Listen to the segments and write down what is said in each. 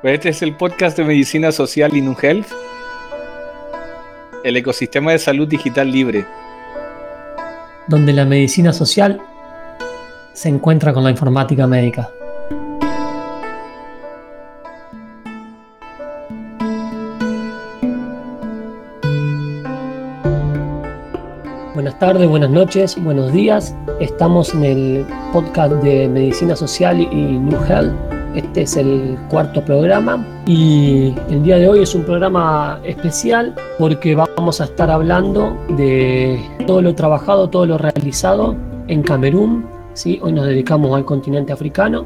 Pues este es el podcast de Medicina Social y NuHealth, el ecosistema de salud digital libre, donde la medicina social se encuentra con la informática médica. Buenas tardes, buenas noches, buenos días. Estamos en el podcast de Medicina Social y NuHealth. Este es el cuarto programa y el día de hoy es un programa especial porque vamos a estar hablando de todo lo trabajado, todo lo realizado en Camerún, ¿sí? Hoy nos dedicamos al continente africano.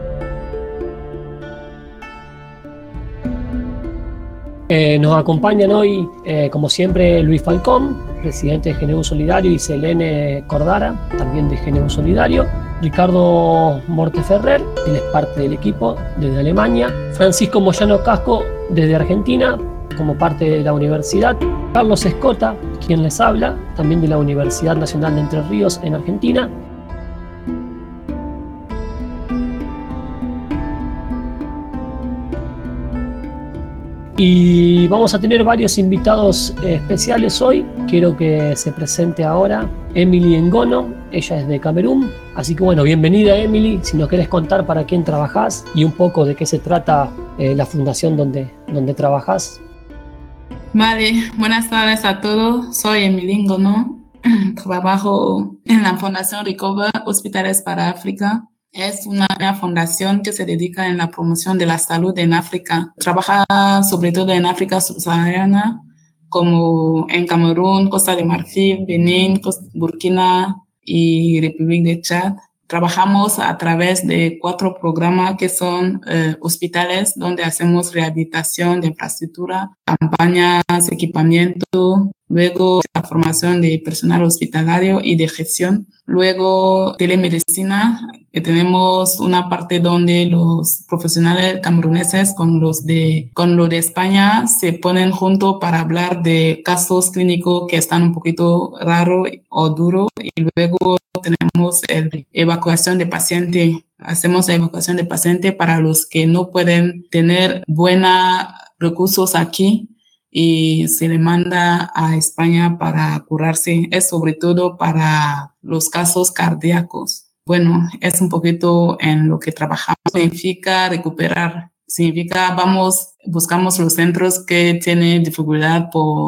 Nos acompañan hoy, como siempre, Luis Falcón, presidente de GNU Solidario, y Selene Cordara, también de GNU Solidario, Ricardo Morteferrer, él es parte del equipo desde Alemania, Francisco Moyano Casco desde Argentina, como parte de la universidad, Carlos Escota, quien les habla, también de la Universidad Nacional de Entre Ríos en Argentina. Y vamos a tener varios invitados especiales hoy. Quiero que se presente ahora Emily Ngono, ella es de Camerún. Así que bueno, bienvenida Emily, si nos querés contar para quién trabajás y un poco de qué se trata la fundación donde trabajás. Vale, buenas tardes a todos, soy Emily Ngono, trabajo en la Fundación Recover Hospitales para África. Es una fundación que se dedica en la promoción de la salud en África. Trabaja sobre todo en África subsahariana, como en Camerún, Costa de Marfil, Benín, Burkina y República de Chad. Trabajamos a través de 4 programas que son hospitales donde hacemos rehabilitación de infraestructura, campañas, equipamiento, luego la formación de personal hospitalario y de gestión. Luego telemedicina, que tenemos una parte donde los profesionales cameruneses con los de España se ponen juntos para hablar de casos clínicos que están un poquito raros o duros, y luego tenemos evacuación de paciente. Hacemos la evacuación de paciente para los que no pueden tener buenos recursos aquí y se le manda a España para curarse. Es sobre todo para los casos cardíacos. Bueno, es un poquito en lo que trabajamos. Significa recuperar. Significa buscamos los centros que tienen dificultad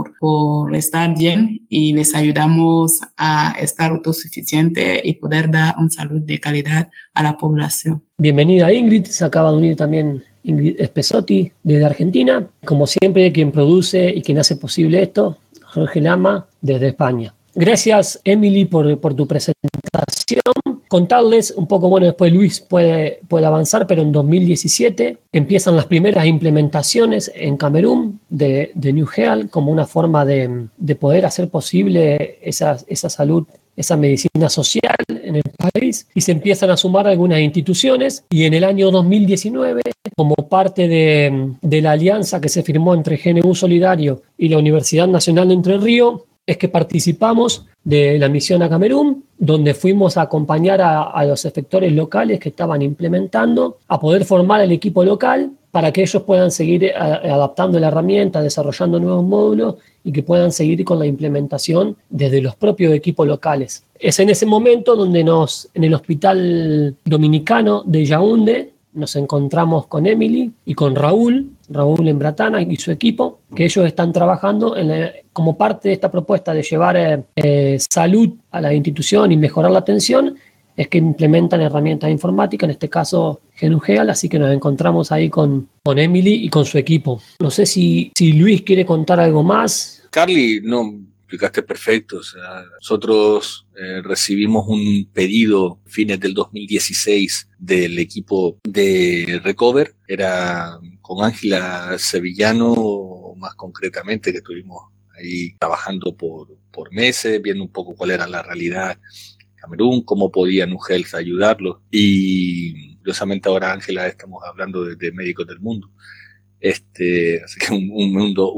por estar bien y les ayudamos a estar autosuficiente y poder dar una salud de calidad a la población. Bienvenida Ingrid, se acaba de unir también Ingrid Espesotti desde Argentina. Como siempre, quien produce y quien hace posible esto, Jorge Lama desde España. Gracias Emily por tu presentación. Contarles un poco, bueno, después Luis puede avanzar, pero en 2017 empiezan las primeras implementaciones en Camerún de NuHealth como una forma de poder hacer posible esa salud, esa medicina social en el país, y se empiezan a sumar algunas instituciones, y en el año 2019, como parte de la alianza que se firmó entre GNU Solidario y la Universidad Nacional de Entre Ríos, es que participamos de la misión a Camerún, donde fuimos a acompañar a los efectores locales que estaban implementando, a poder formar el equipo local para que ellos puedan seguir adaptando la herramienta, desarrollando nuevos módulos y que puedan seguir con la implementación desde los propios equipos locales. Es en ese momento donde en el hospital dominicano de Yaoundé, nos encontramos con Emily y con Raúl Embratana y su equipo, que ellos están trabajando como parte de esta propuesta de llevar salud a la institución y mejorar la atención, es que implementan herramientas informáticas, en este caso GNU-GEAL, así que nos encontramos ahí con Emily y con su equipo. No sé si Luis quiere contar algo más. Carly, no, explicaste perfecto. O sea, nosotros recibimos un pedido fines del 2016 del equipo de Recover. Era con Ángela Sevillano, más concretamente, que estuvimos ahí trabajando por meses, viendo un poco cuál era la realidad de Camerún, cómo podía NuHealth ayudarlos. Y curiosamente ahora, Ángela, estamos hablando de Médicos del Mundo. Así que un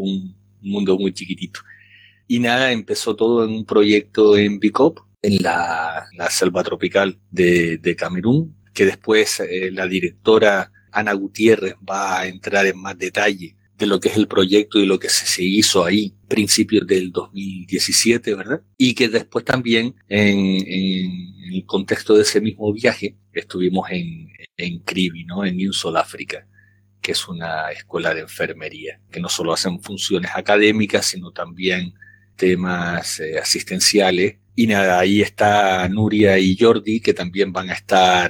mundo muy chiquitito. Y nada, empezó todo en un proyecto en Bicop, en la selva tropical de Camerún, que después la directora Ana Gutiérrez va a entrar en más detalle de lo que es el proyecto y lo que se hizo ahí, principios del 2017, ¿verdad? Y que después también, en el contexto de ese mismo viaje, estuvimos en Kribi, ¿no? En Insol África, que es una escuela de enfermería, que no solo hacen funciones académicas, sino también temas asistenciales. Y nada, ahí está Nuria y Jordi, que también van a estar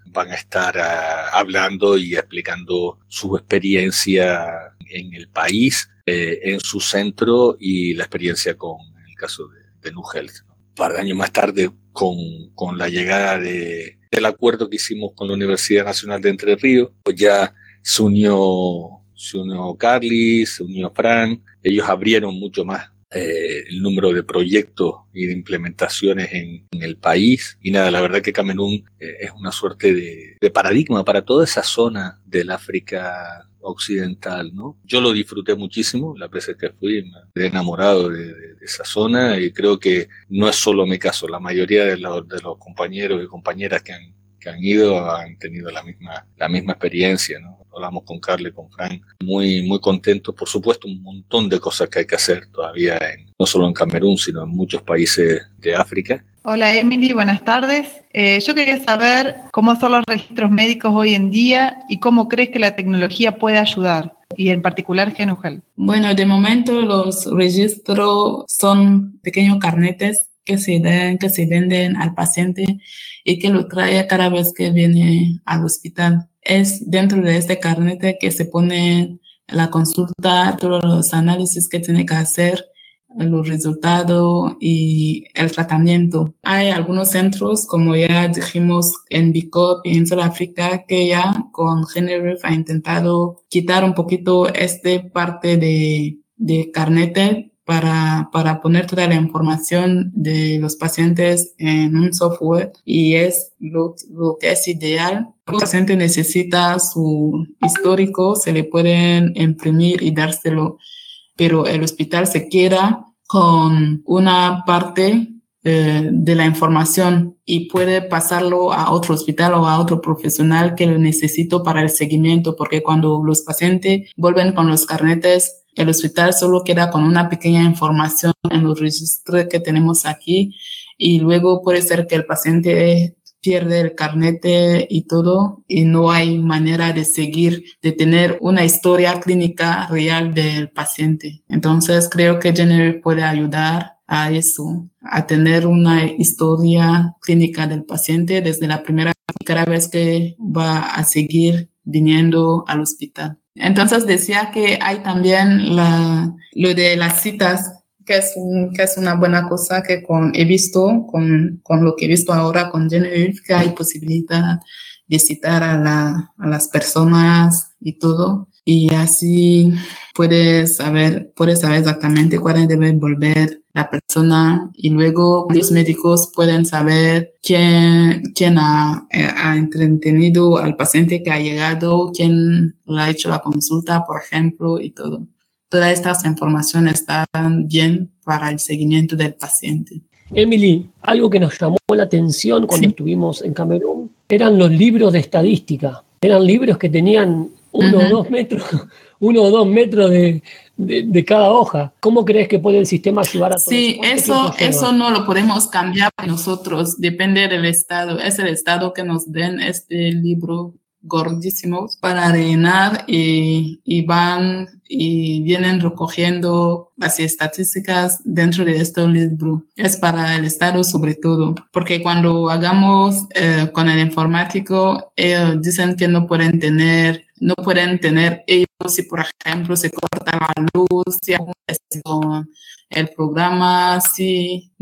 hablando y explicando su experiencia en el país, en su centro, y la experiencia con el caso de NUHealth. Un par de años más tarde, con la llegada del acuerdo que hicimos con la Universidad Nacional de Entre Ríos, pues ya se unió Carly, se unió Fran. Ellos abrieron mucho más el número de proyectos y de implementaciones en el país. Y nada, la verdad que Camerún es una suerte de paradigma para toda esa zona del África occidental, ¿no? Yo lo disfruté muchísimo las veces que fui, me quedé enamorado de esa zona, y creo que no es solo mi caso, la mayoría de los compañeros y compañeras que han ido han tenido la misma experiencia, ¿no? Hablamos con Carly, con Frank, muy, muy contentos. Por supuesto, un montón de cosas que hay que hacer todavía, no solo en Camerún, sino en muchos países de África. Hola Emily, buenas tardes. Yo quería saber cómo son los registros médicos hoy en día y cómo crees que la tecnología puede ayudar, y en particular GenuHealth. Bueno, de momento los registros son pequeños carnetes que se venden al paciente y que lo trae cada vez que viene al hospital. Es dentro de este carnete que se pone la consulta, todos los análisis que tiene que hacer, los resultados y el tratamiento. Hay algunos centros, como ya dijimos, en Bicop y en Sudáfrica, que ya con Generef ha intentado quitar un poquito esta parte de carnete para poner toda la información de los pacientes en un software, y es lo que es ideal. El paciente necesita su histórico, se le pueden imprimir y dárselo, pero el hospital se queda con una parte de la información y puede pasarlo a otro hospital o a otro profesional que lo necesite para el seguimiento, porque cuando los pacientes vuelven con los carnetes, el hospital solo queda con una pequeña información en los registros que tenemos aquí, y luego puede ser que el paciente pierde el carnete y todo, y no hay manera de tener una historia clínica real del paciente. Entonces creo que Generef puede ayudar a eso, a tener una historia clínica del paciente desde la primera, cada vez que va a seguir viniendo al hospital. Entonces decía que hay también lo de las citas, que es una buena cosa que he visto con lo que he visto ahora con Generef, que hay posibilidad de citar a las personas y todo, y así puedes saber exactamente cuándo debe volver la persona, y luego los médicos pueden saber quién ha entretenido al paciente que ha llegado, quién le ha hecho la consulta, por ejemplo, y todo. Todas estas informaciones están bien para el seguimiento del paciente. Emily, algo que nos llamó la atención cuando estuvimos en Camerún eran los libros de estadística. Eran libros que tenían 1 o 2 metros de cada hoja. ¿Cómo crees que puede el sistema ayudar a todo eso? Sí, eso no lo podemos cambiar nosotros, depende del estado. Es el estado que nos den este libro gordísimos para rellenar, y van y vienen recogiendo las estadísticas dentro de este libro. Es para el estado sobre todo, porque cuando hagamos con el informático, ellos dicen que no pueden tener ellos, si por ejemplo se corta la luz, si hay el programa, sí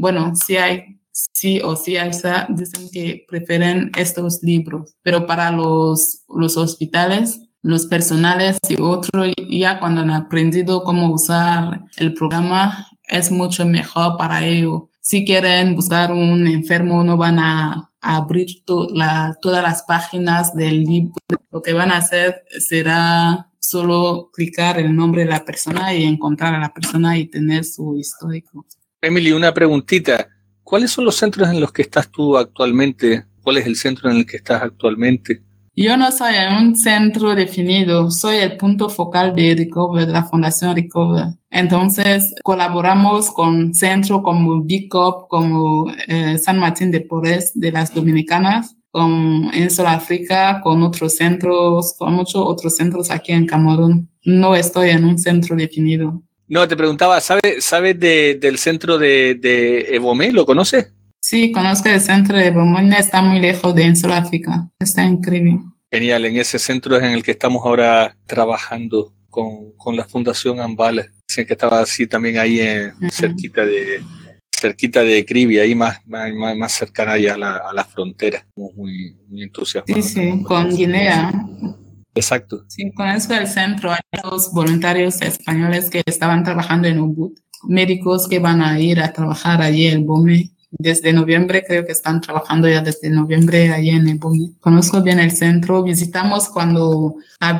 o sí, dicen que prefieren estos libros, pero para los hospitales, los personales y otros, ya cuando han aprendido cómo usar el programa, es mucho mejor para ellos. Si quieren buscar un enfermo, no van a abrir todas las páginas del libro. Lo que van a hacer será solo clicar el nombre de la persona y encontrar a la persona y tener su histórico. Emily, una preguntita. ¿Cuáles son los centros en los que estás tú actualmente? ¿Cuál es el centro en el que estás actualmente? Yo no soy en un centro definido, soy el punto focal de Recover, de la Fundación Recover. Entonces, colaboramos con centros como BICOP, como San Martín de Porres de las Dominicanas, en Sudáfrica, con otros centros, con muchos otros centros aquí en Camerún. No estoy en un centro definido. No, te preguntaba, ¿sabes del centro de Ebomé? ¿Lo conoces? Sí, conozco el centro de Ebomé, está muy lejos de Sudáfrica, está increíble. Genial, en ese centro es en el que estamos ahora trabajando con la Fundación Ambala. Decían que estaba así también ahí cerquita de Kribi, ahí más cercana ya a la frontera. Estamos muy entusiasmados. Sí, con Guinea. Exacto. Sí, conozco el centro. Hay dos voluntarios españoles que estaban trabajando en Ubud, médicos que van a ir a trabajar allí en Ebomé. Desde noviembre, creo que están trabajando ya desde noviembre allí en Ebomé. Conozco bien el centro. Visitamos cuando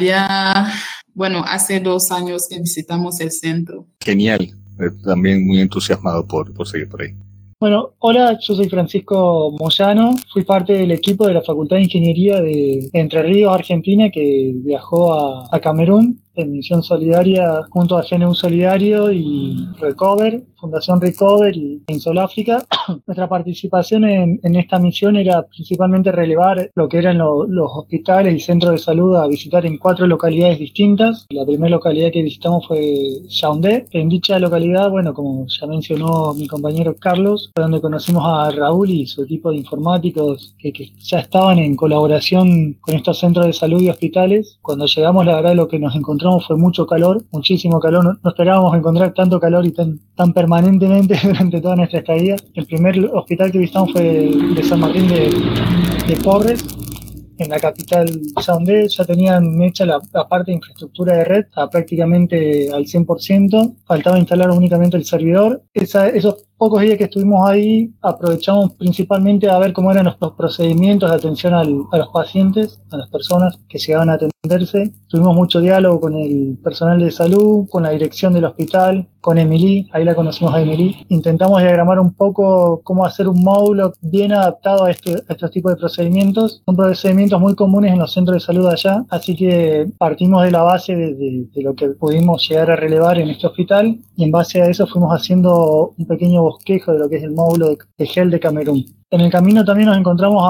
hace 2 años que visitamos el centro. Genial. También muy entusiasmado por seguir por ahí. Bueno, hola, yo soy Francisco Moyano, fui parte del equipo de la Facultad de Ingeniería de Entre Ríos, Argentina, que viajó a Camerún en misión solidaria junto a GNU Solidario y Recover, Fundación Recover y en Sudáfrica. Nuestra participación en esta misión era principalmente relevar lo que eran los hospitales y centros de salud a visitar en 4 localidades distintas. La primera localidad que visitamos fue Yaoundé. En dicha localidad, bueno, como ya mencionó mi compañero Carlos, fue donde conocimos a Raúl y su equipo de informáticos que ya estaban en colaboración con estos centros de salud y hospitales. Cuando llegamos, la verdad, lo que nos encontramos fue mucho calor, muchísimo calor. No esperábamos encontrar tanto calor y tan permanentemente durante toda nuestra estadía. El primer hospital que visitamos fue el de San Martín de Porres, en la capital Yaoundé. Ya tenían hecha la parte de infraestructura de red prácticamente al 100%, faltaba instalar únicamente el servidor. Esos pocos días que estuvimos ahí aprovechamos principalmente a ver cómo eran los procedimientos de atención a los pacientes, a las personas que llegaban a atenderse. Tuvimos mucho diálogo con el personal de salud, con la dirección del hospital, con Emily, ahí la conocimos a Emily. Intentamos diagramar un poco cómo hacer un módulo bien adaptado a estos tipos de procedimientos. Son procedimientos muy comunes en los centros de salud allá, así que partimos de la base de lo que pudimos llegar a relevar en este hospital y en base a eso fuimos haciendo un pequeño bosquejo de lo que es el módulo de GEL de Camerún. En el camino también nos encontramos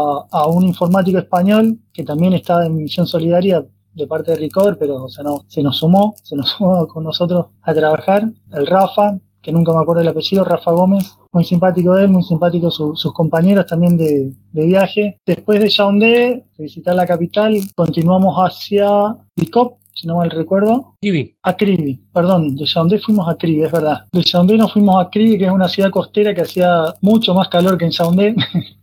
a un informático español que también estaba en misión solidaria de parte de Recover, pero se nos sumó con nosotros a trabajar, el Rafa, que nunca me acuerdo el apellido, Rafa Gómez, muy simpático él, muy simpático sus compañeros también de viaje. Después de Yaoundé, de visitar la capital, continuamos hacia BICOP, si no mal recuerdo. Kribi, perdón, de Yaoundé fuimos a Kribi, es verdad. De Yaoundé nos fuimos a Kribi, que es una ciudad costera que hacía mucho más calor que en Yaoundé.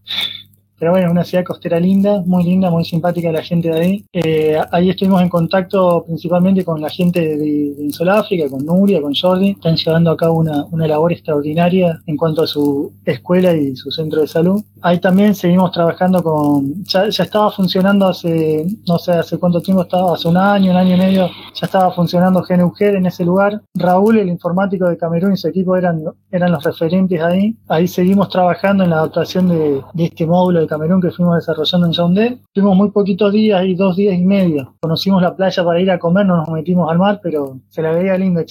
Pero bueno, es una ciudad costera linda, muy simpática la gente de ahí. Ahí estuvimos en contacto principalmente con la gente de Sudáfrica, con Nuria, con Jordi. Están llevando a cabo una labor extraordinaria en cuanto a su escuela y su centro de salud. Ahí también seguimos trabajando ya estaba funcionando hace cuánto tiempo estaba, hace un año y medio, ya estaba funcionando GNU en ese lugar. Raúl, el informático de Camerún, y su equipo eran los referentes ahí. Ahí seguimos trabajando en la adaptación de este módulo de Camerún que fuimos desarrollando en Yaoundé. Tuvimos muy poquitos días, 2 días y medio. Conocimos la playa para ir a comer, no nos metimos al mar, pero se la veía linda,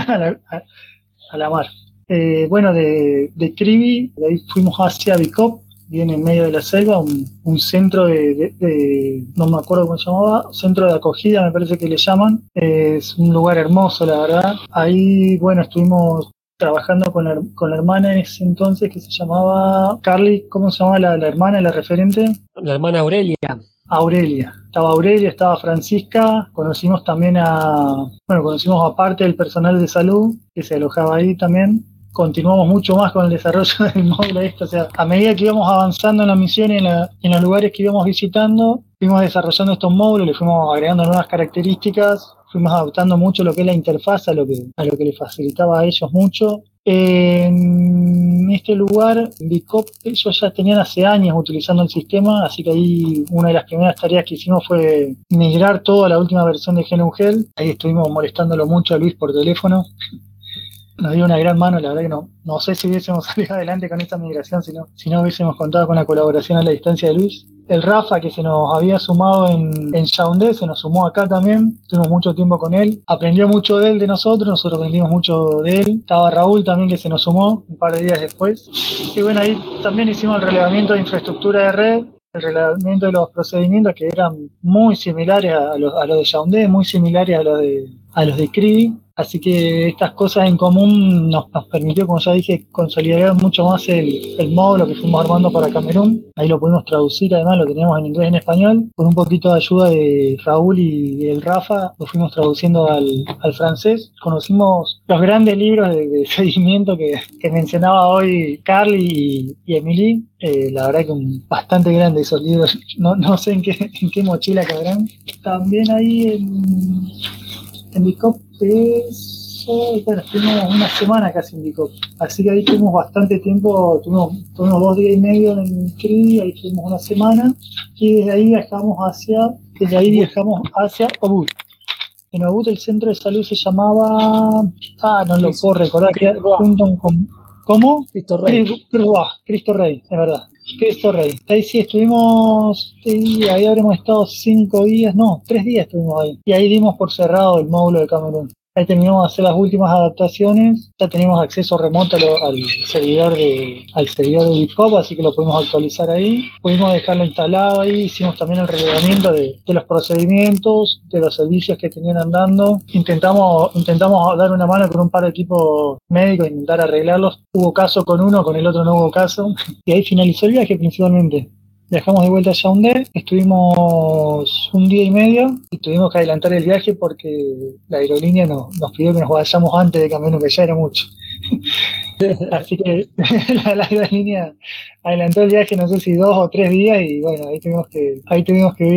a la mar. Bueno, de Kribi, de ahí fuimos hacia BICOP, bien en medio de la selva, un centro no me acuerdo cómo se llamaba, centro de acogida me parece que le llaman. Es un lugar hermoso, la verdad. Ahí, bueno, estuvimos trabajando con la hermana en ese entonces que se llamaba Carly. ¿Cómo se llamaba la hermana, la referente? La hermana Aurelia. Estaba Aurelia, estaba Francisca. Conocimos también conocimos a parte del personal de salud que se alojaba ahí también. Continuamos mucho más con el desarrollo del módulo o sea, a medida que íbamos avanzando en la misión y en los lugares que íbamos visitando, fuimos desarrollando estos módulos, le fuimos agregando nuevas características, fuimos adaptando mucho lo que es la interfaz a lo que les facilitaba a ellos mucho. En este lugar, BICOP, ellos ya tenían hace años utilizando el sistema, así que ahí una de las primeras tareas que hicimos fue migrar todo a la última versión de GNU GEL. Ahí estuvimos molestándolo mucho a Luis por teléfono. nos dio una gran mano. La verdad que no sé si hubiésemos salido adelante con esta migración si no hubiésemos contado con la colaboración a la distancia de Luis. El Rafa, que se nos había sumado en Yaoundé, se nos sumó acá también. Tuvimos mucho tiempo con él. Aprendió mucho de él, de nosotros aprendimos mucho de él. Estaba Raúl también, que se nos sumó un par de días después. Y bueno, ahí también hicimos el relevamiento de infraestructura de red, el relevamiento de los procedimientos que eran muy similares a los de Yaoundé, muy similares a los de CRI. Así que estas cosas en común nos permitió, como ya dije, consolidar mucho más el módulo que fuimos armando para Camerún. Ahí lo pudimos traducir, además lo teníamos en inglés y en español. Con un poquito de ayuda de Raúl y el Rafa, lo fuimos traduciendo al francés. Conocimos los grandes libros de seguimiento que mencionaba hoy Carly y Emily. La verdad que bastante grande esos libros. No sé en qué mochila cabrán. También ahí en Bicop, bueno, estuvimos una semana casi en Bicop, así que ahí tuvimos bastante tiempo, tuvimos 2 días y medio en el CRI, ahí tuvimos una semana, y desde ahí viajamos hacia Obut. En Obut el centro de salud se llamaba, no lo puedo recordar, que era junto con, ¿cómo? Cristo Rey. Cristo Rey, es verdad. Cristo Rey. Ahí sí estuvimos, ahí habremos estado 3 días estuvimos ahí. Y ahí dimos por cerrado el módulo de Camerún. Ahí terminamos de hacer las últimas adaptaciones. Ya teníamos acceso remoto al servidor de Bitpop, así que lo pudimos actualizar ahí. Pudimos dejarlo instalado ahí. Hicimos también el relevamiento de los procedimientos, de los servicios que tenían andando. Intentamos dar una mano con un par de equipos médicos, intentar arreglarlos. Hubo caso con uno, con el otro no hubo caso. Y ahí finalizó el viaje principalmente. Viajamos de vuelta a Yaoundé, estuvimos 1 día y medio y tuvimos que adelantar el viaje porque la aerolínea nos pidió que nos vayamos antes de Camerún, que ya era mucho. Así que la aerolínea adelantó el viaje, no sé si 2 o 3 días, y bueno, ahí tuvimos que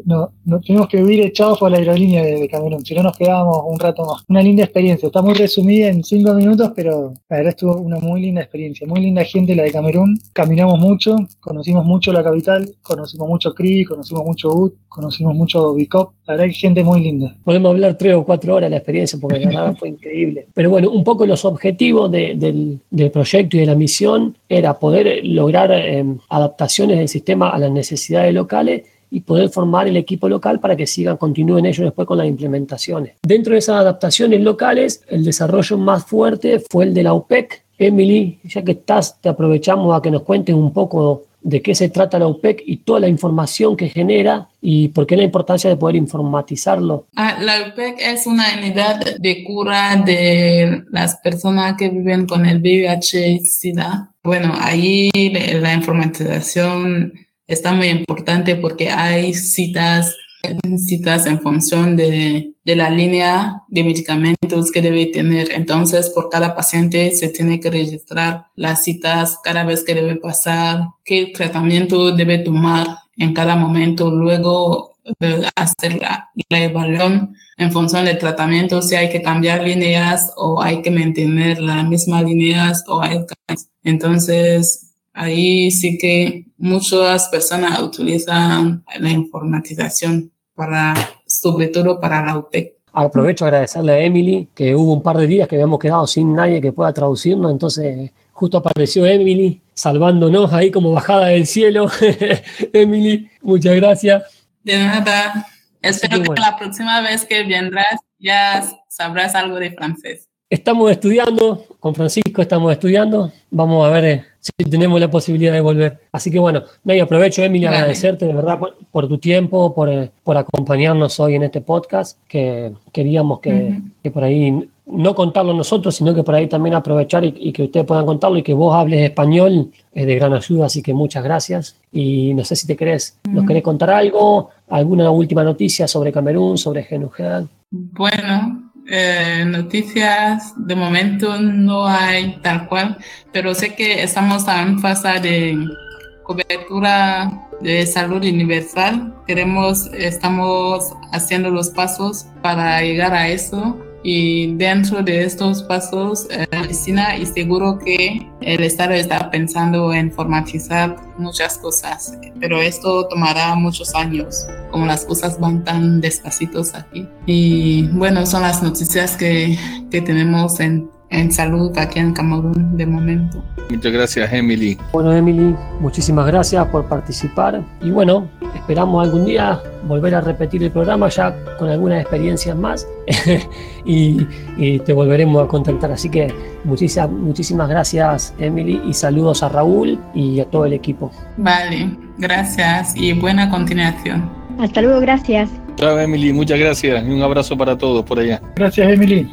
huir echados por la aerolínea de Camerún, si no nos quedábamos un rato más. Una linda experiencia, está muy resumida en 5 minutos, pero la verdad estuvo una muy linda experiencia, muy linda gente la de Camerún. Caminamos mucho, conocimos mucho la capital, conocimos mucho CRI, conocimos mucho UT, conocimos mucho Bicop, la verdad que gente muy linda. Podemos hablar 3 o 4 horas de la experiencia porque la verdad fue increíble. Pero bueno, un poco los objetivos del proyecto y de la misión era poder lograr adaptaciones del sistema a las necesidades locales y poder formar el equipo local para que continúen ellos después con las implementaciones. Dentro de esas adaptaciones locales, el desarrollo más fuerte fue el de la UPEC. Emily, ya que estás, te aprovechamos a que nos cuentes un poco de qué se trata la UPEC y toda la información que genera y por qué la importancia de poder informatizarlo. La UPEC es una unidad de cura de las personas que viven con el VIH-Sida. Bueno, ahí la informatización está muy importante porque hay citas en función de la línea de medicamentos que debe tener. Entonces, por cada paciente se tiene que registrar las citas cada vez que debe pasar, qué tratamiento debe tomar en cada momento, luego hacer la evaluación en función del tratamiento, si hay que cambiar líneas o hay que mantener las mismas líneas o hay cambios. Entonces, ahí sí que muchas personas utilizan la informatización sobre todo para la UPEC. Aprovecho a agradecerle a Emily, que hubo un par de días que habíamos quedado sin nadie que pueda traducirnos, entonces justo apareció Emily salvándonos ahí como bajada del cielo. Emily, muchas gracias. De nada. Espero que la próxima vez que vendrás ya sabrás algo de francés. Estamos estudiando, con Francisco estamos estudiando, vamos a ver si tenemos la posibilidad de volver. Así que bueno, aprovecho, Emily, agradecerte de verdad por tu tiempo, por acompañarnos hoy en este podcast, que queríamos que por ahí no contarlo nosotros, sino que por ahí también aprovechar y que ustedes puedan contarlo y que vos hables español es de gran ayuda, así que muchas gracias. Y no sé si nos querés contar algo, alguna última noticia sobre Camerún, sobre GNU-GEL. Bueno, noticias de momento no hay tal cual, pero sé que estamos en fase de cobertura de salud universal. Estamos haciendo los pasos para llegar a eso. Y dentro de estos pasos, Cristina, y seguro que el Estado está pensando en informatizar muchas cosas, pero esto tomará muchos años, como las cosas van tan despacitos aquí. Y bueno, son las noticias que tenemos en salud aquí en Camerún de momento. Muchas gracias, Emily. Bueno, Emily, muchísimas gracias por participar y bueno, esperamos algún día volver a repetir el programa ya con algunas experiencias más y te volveremos a contactar. Así que muchísimas gracias, Emily, y saludos a Raúl y a todo el equipo. Vale, gracias y buena continuación. Hasta luego, gracias. Chao, Emily, muchas gracias y un abrazo para todos por allá. Gracias, Emily.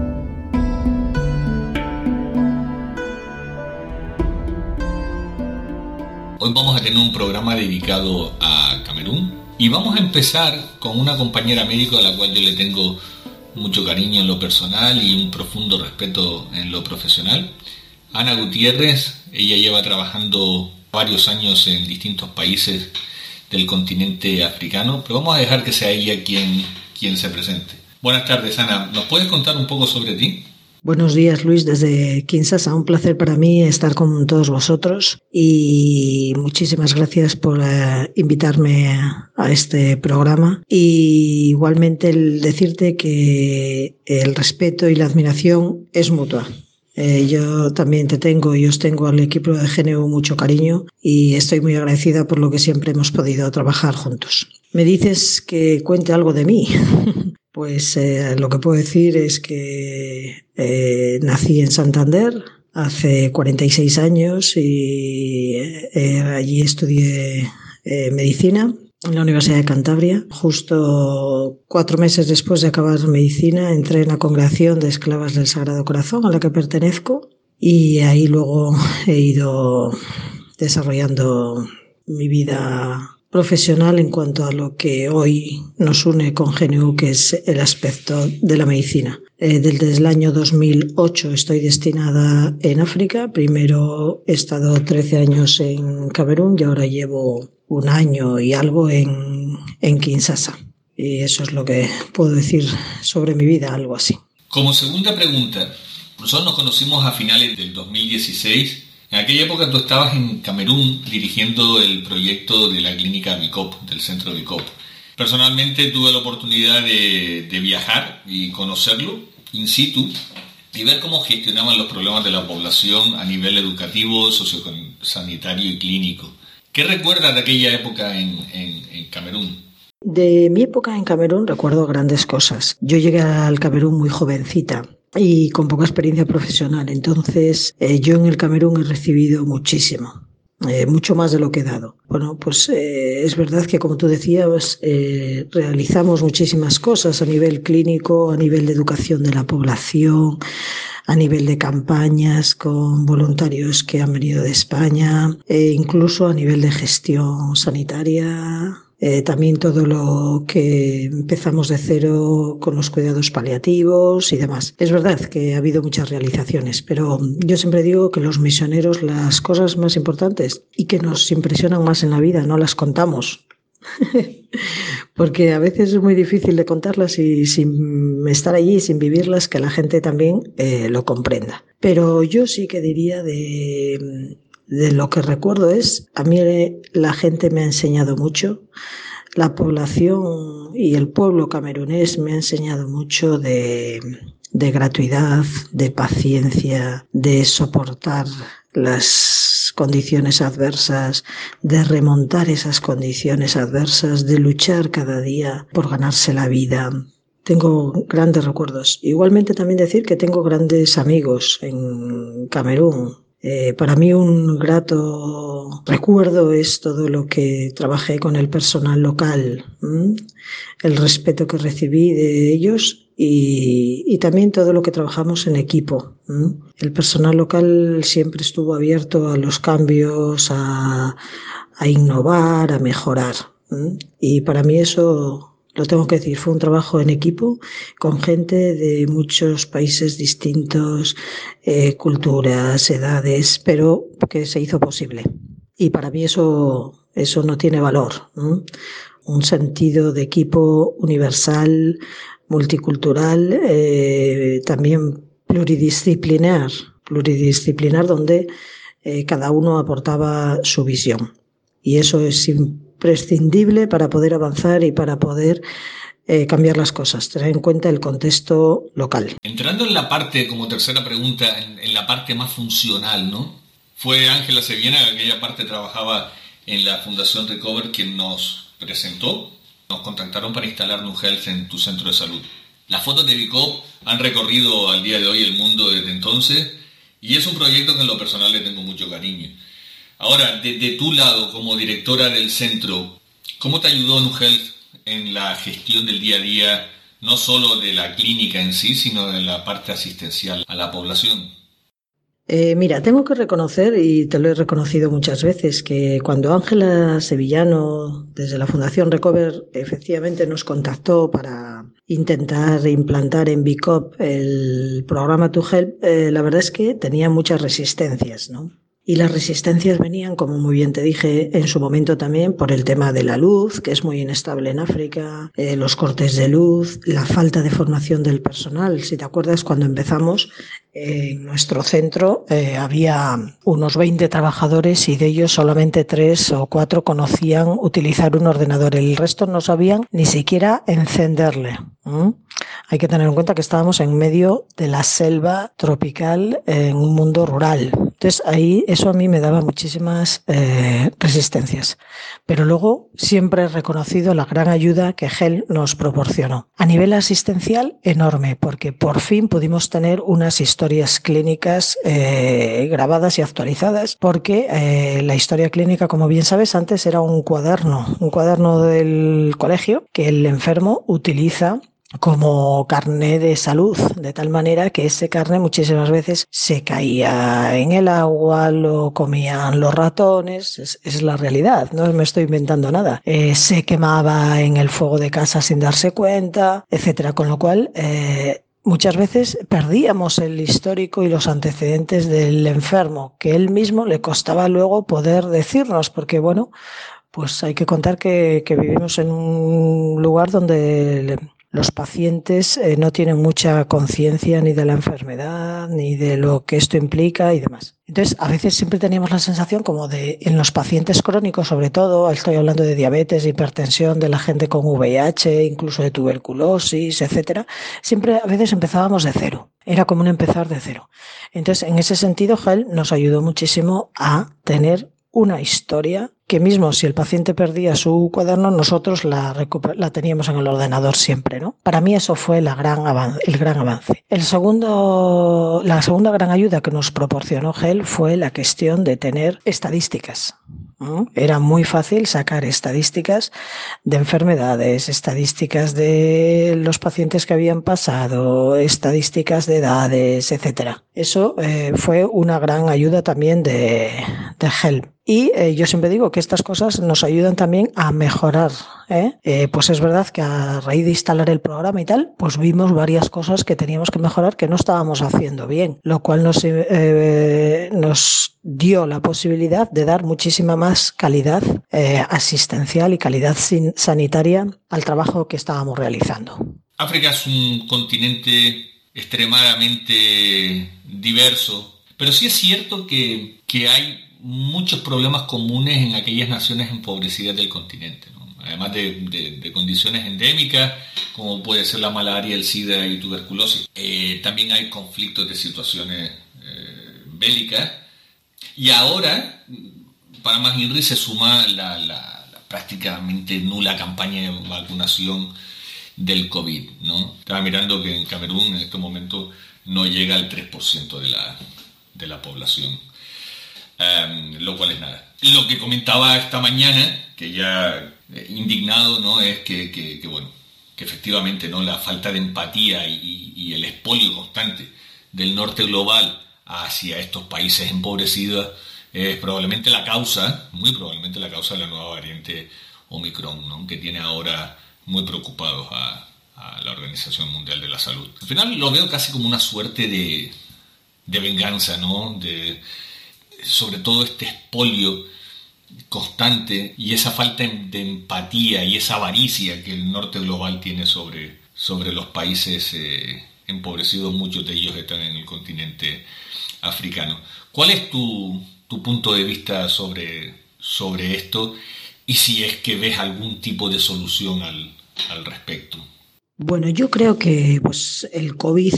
Hoy vamos a tener un programa dedicado a Camerún y vamos a empezar con una compañera médico a la cual yo le tengo mucho cariño en lo personal y un profundo respeto en lo profesional. Ana Gutiérrez, ella lleva trabajando varios años en distintos países del continente africano, pero vamos a dejar que sea ella quien se presente. Buenas tardes, Ana. ¿Nos puedes contar un poco sobre ti? Buenos días, Luis, desde Kinshasa. Un placer para mí estar con todos vosotros y muchísimas gracias por invitarme a este programa. Y igualmente el decirte que el respeto y la admiración es mutua. Yo también te tengo y os tengo al equipo de GNU mucho cariño y estoy muy agradecida por lo que siempre hemos podido trabajar juntos. Me dices que cuente algo de mí. Pues lo que puedo decir es que nací en Santander hace 46 años y allí estudié medicina en la Universidad de Cantabria. Justo 4 meses después de acabar medicina entré en la Congregación de Esclavas del Sagrado Corazón a la que pertenezco y ahí luego he ido desarrollando mi vida profesional en cuanto a lo que hoy nos une con GNU, que es el aspecto de la medicina. Desde el año 2008 estoy destinada en África. Primero he estado 13 años en Camerún y ahora llevo 1 año y algo en Kinshasa. Y eso es lo que puedo decir sobre mi vida, algo así. Como segunda pregunta, nosotros nos conocimos a finales del 2016. En aquella época tú estabas en Camerún dirigiendo el proyecto de la clínica BICOP, del centro BICOP. Personalmente tuve la oportunidad de viajar y conocerlo in situ y ver cómo gestionaban los problemas de la población a nivel educativo, sociosanitario y clínico. ¿Qué recuerdas de aquella época en Camerún? De mi época en Camerún recuerdo grandes cosas. Yo llegué al Camerún muy jovencita y con poca experiencia profesional. Entonces, yo en el Camerún he recibido muchísimo, mucho más de lo que he dado. Bueno, pues es verdad que, como tú decías, realizamos muchísimas cosas a nivel clínico, a nivel de educación de la población, a nivel de campañas con voluntarios que han venido de España, incluso a nivel de gestión sanitaria. También todo lo que empezamos de cero con los cuidados paliativos y demás. Es verdad que ha habido muchas realizaciones, pero yo siempre digo que los misioneros, las cosas más importantes y que nos impresionan más en la vida, no las contamos. Porque a veces es muy difícil de contarlas y sin estar allí, sin vivirlas, que la gente también lo comprenda. Pero yo sí que diría de lo que recuerdo es, a mí la gente me ha enseñado mucho, la población y el pueblo camerunés me ha enseñado mucho de gratuidad, de paciencia, de soportar las condiciones adversas, de remontar esas condiciones adversas, de luchar cada día por ganarse la vida. Tengo grandes recuerdos. Igualmente también decir que tengo grandes amigos en Camerún. Para mí un grato recuerdo es todo lo que trabajé con el personal local, el respeto que recibí de ellos y también todo lo que trabajamos en equipo. El personal local siempre estuvo abierto a los cambios, a innovar, a mejorar. Y para mí eso, lo tengo que decir, fue un trabajo en equipo con gente de muchos países distintos, culturas, edades, pero que se hizo posible. Y para mí eso no tiene valor. Un sentido de equipo universal, multicultural, también pluridisciplinar donde cada uno aportaba su visión. Y eso es imprescindible para poder avanzar y para poder cambiar las cosas, tener en cuenta el contexto local. Entrando en la parte, como tercera pregunta, en la parte más funcional, ¿no? Fue Ángela Sevillana, que aquella parte trabajaba en la Fundación Recover, quien nos presentó, nos contactaron para instalar NuHealth en tu centro de salud. Las fotos de BICOP han recorrido al día de hoy el mundo desde entonces y es un proyecto que en lo personal le tengo mucho cariño. Ahora, de tu lado, como directora del centro, ¿cómo te ayudó NuHealth en la gestión del día a día, no solo de la clínica en sí, sino de la parte asistencial a la población? Mira, tengo que reconocer, y te lo he reconocido muchas veces, que cuando Ángela Sevillano, desde la Fundación Recover, efectivamente nos contactó para intentar implantar en BICOP el programa NuHealth, la verdad es que tenía muchas resistencias, ¿no? Y las resistencias venían, como muy bien te dije, en su momento también por el tema de la luz, que es muy inestable en África, los cortes de luz, la falta de formación del personal. Si te acuerdas, cuando empezamos, en nuestro centro había unos 20 trabajadores y de ellos solamente 3 o 4 conocían utilizar un ordenador. El resto no sabían ni siquiera encenderle. Hay que tener en cuenta que estábamos en medio de la selva tropical en un mundo rural. Entonces ahí eso a mí me daba muchísimas resistencias. Pero luego siempre he reconocido la gran ayuda que GEL nos proporcionó. A nivel asistencial, enorme, porque por fin pudimos tener unas historias clínicas grabadas y actualizadas, porque la historia clínica, como bien sabes, antes era un cuaderno del colegio que el enfermo utiliza como carné de salud, de tal manera que ese carné muchísimas veces se caía en el agua, lo comían los ratones, es la realidad, no me estoy inventando nada, se quemaba en el fuego de casa sin darse cuenta, etcétera, con lo cual muchas veces perdíamos el histórico y los antecedentes del enfermo, que él mismo le costaba luego poder decirnos, porque bueno, pues hay que contar que vivimos en un lugar donde los pacientes no tienen mucha conciencia ni de la enfermedad, ni de lo que esto implica y demás. Entonces, a veces siempre teníamos la sensación como de, en los pacientes crónicos, sobre todo, estoy hablando de diabetes, de hipertensión, de la gente con VIH, incluso de tuberculosis, etcétera, siempre a veces empezábamos de cero. Era como un empezar de cero. Entonces, en ese sentido, GEL nos ayudó muchísimo a tener una historia que mismo si el paciente perdía su cuaderno, nosotros la teníamos en el ordenador siempre, ¿no? Para mí eso fue el gran avance. La segunda gran ayuda que nos proporcionó GEL fue la cuestión de tener estadísticas. Era muy fácil sacar estadísticas de enfermedades, estadísticas de los pacientes que habían pasado, estadísticas de edades, etcétera. Eso fue una gran ayuda también de GEL. Y yo siempre digo que estas cosas nos ayudan también a mejorar. Pues es verdad que a raíz de instalar el programa y tal, pues vimos varias cosas que teníamos que mejorar que no estábamos haciendo bien, lo cual nos dio la posibilidad de dar muchísima más calidad asistencial y calidad sanitaria al trabajo que estábamos realizando. África es un continente extremadamente diverso, pero sí es cierto que hay muchos problemas comunes en aquellas naciones empobrecidas del continente, ¿no? Además de condiciones endémicas, como puede ser la malaria, el SIDA y tuberculosis. También hay conflictos de situaciones bélicas. Y ahora, para más INRI se suma la prácticamente nula campaña de vacunación del COVID, ¿no? Estaba mirando que en Camerún en este momento no llega al 3% de la población. Lo cual es nada. Lo que comentaba esta mañana, que ya indignado, ¿no? Es que efectivamente, ¿no? La falta de empatía y el expolio constante del norte global hacia estos países empobrecidos es probablemente la causa, muy probablemente la causa de la nueva variante Omicron, ¿no? Que tiene ahora muy preocupados a la Organización Mundial de la Salud. Al final lo veo casi como una suerte de venganza, ¿no? Sobre todo este expolio constante y esa falta de empatía y esa avaricia que el norte global tiene sobre los países empobrecidos, muchos de ellos están en el continente africano. ¿Cuál es tu punto de vista sobre esto y si es que ves algún tipo de solución al respecto? Bueno, yo creo que pues, el COVID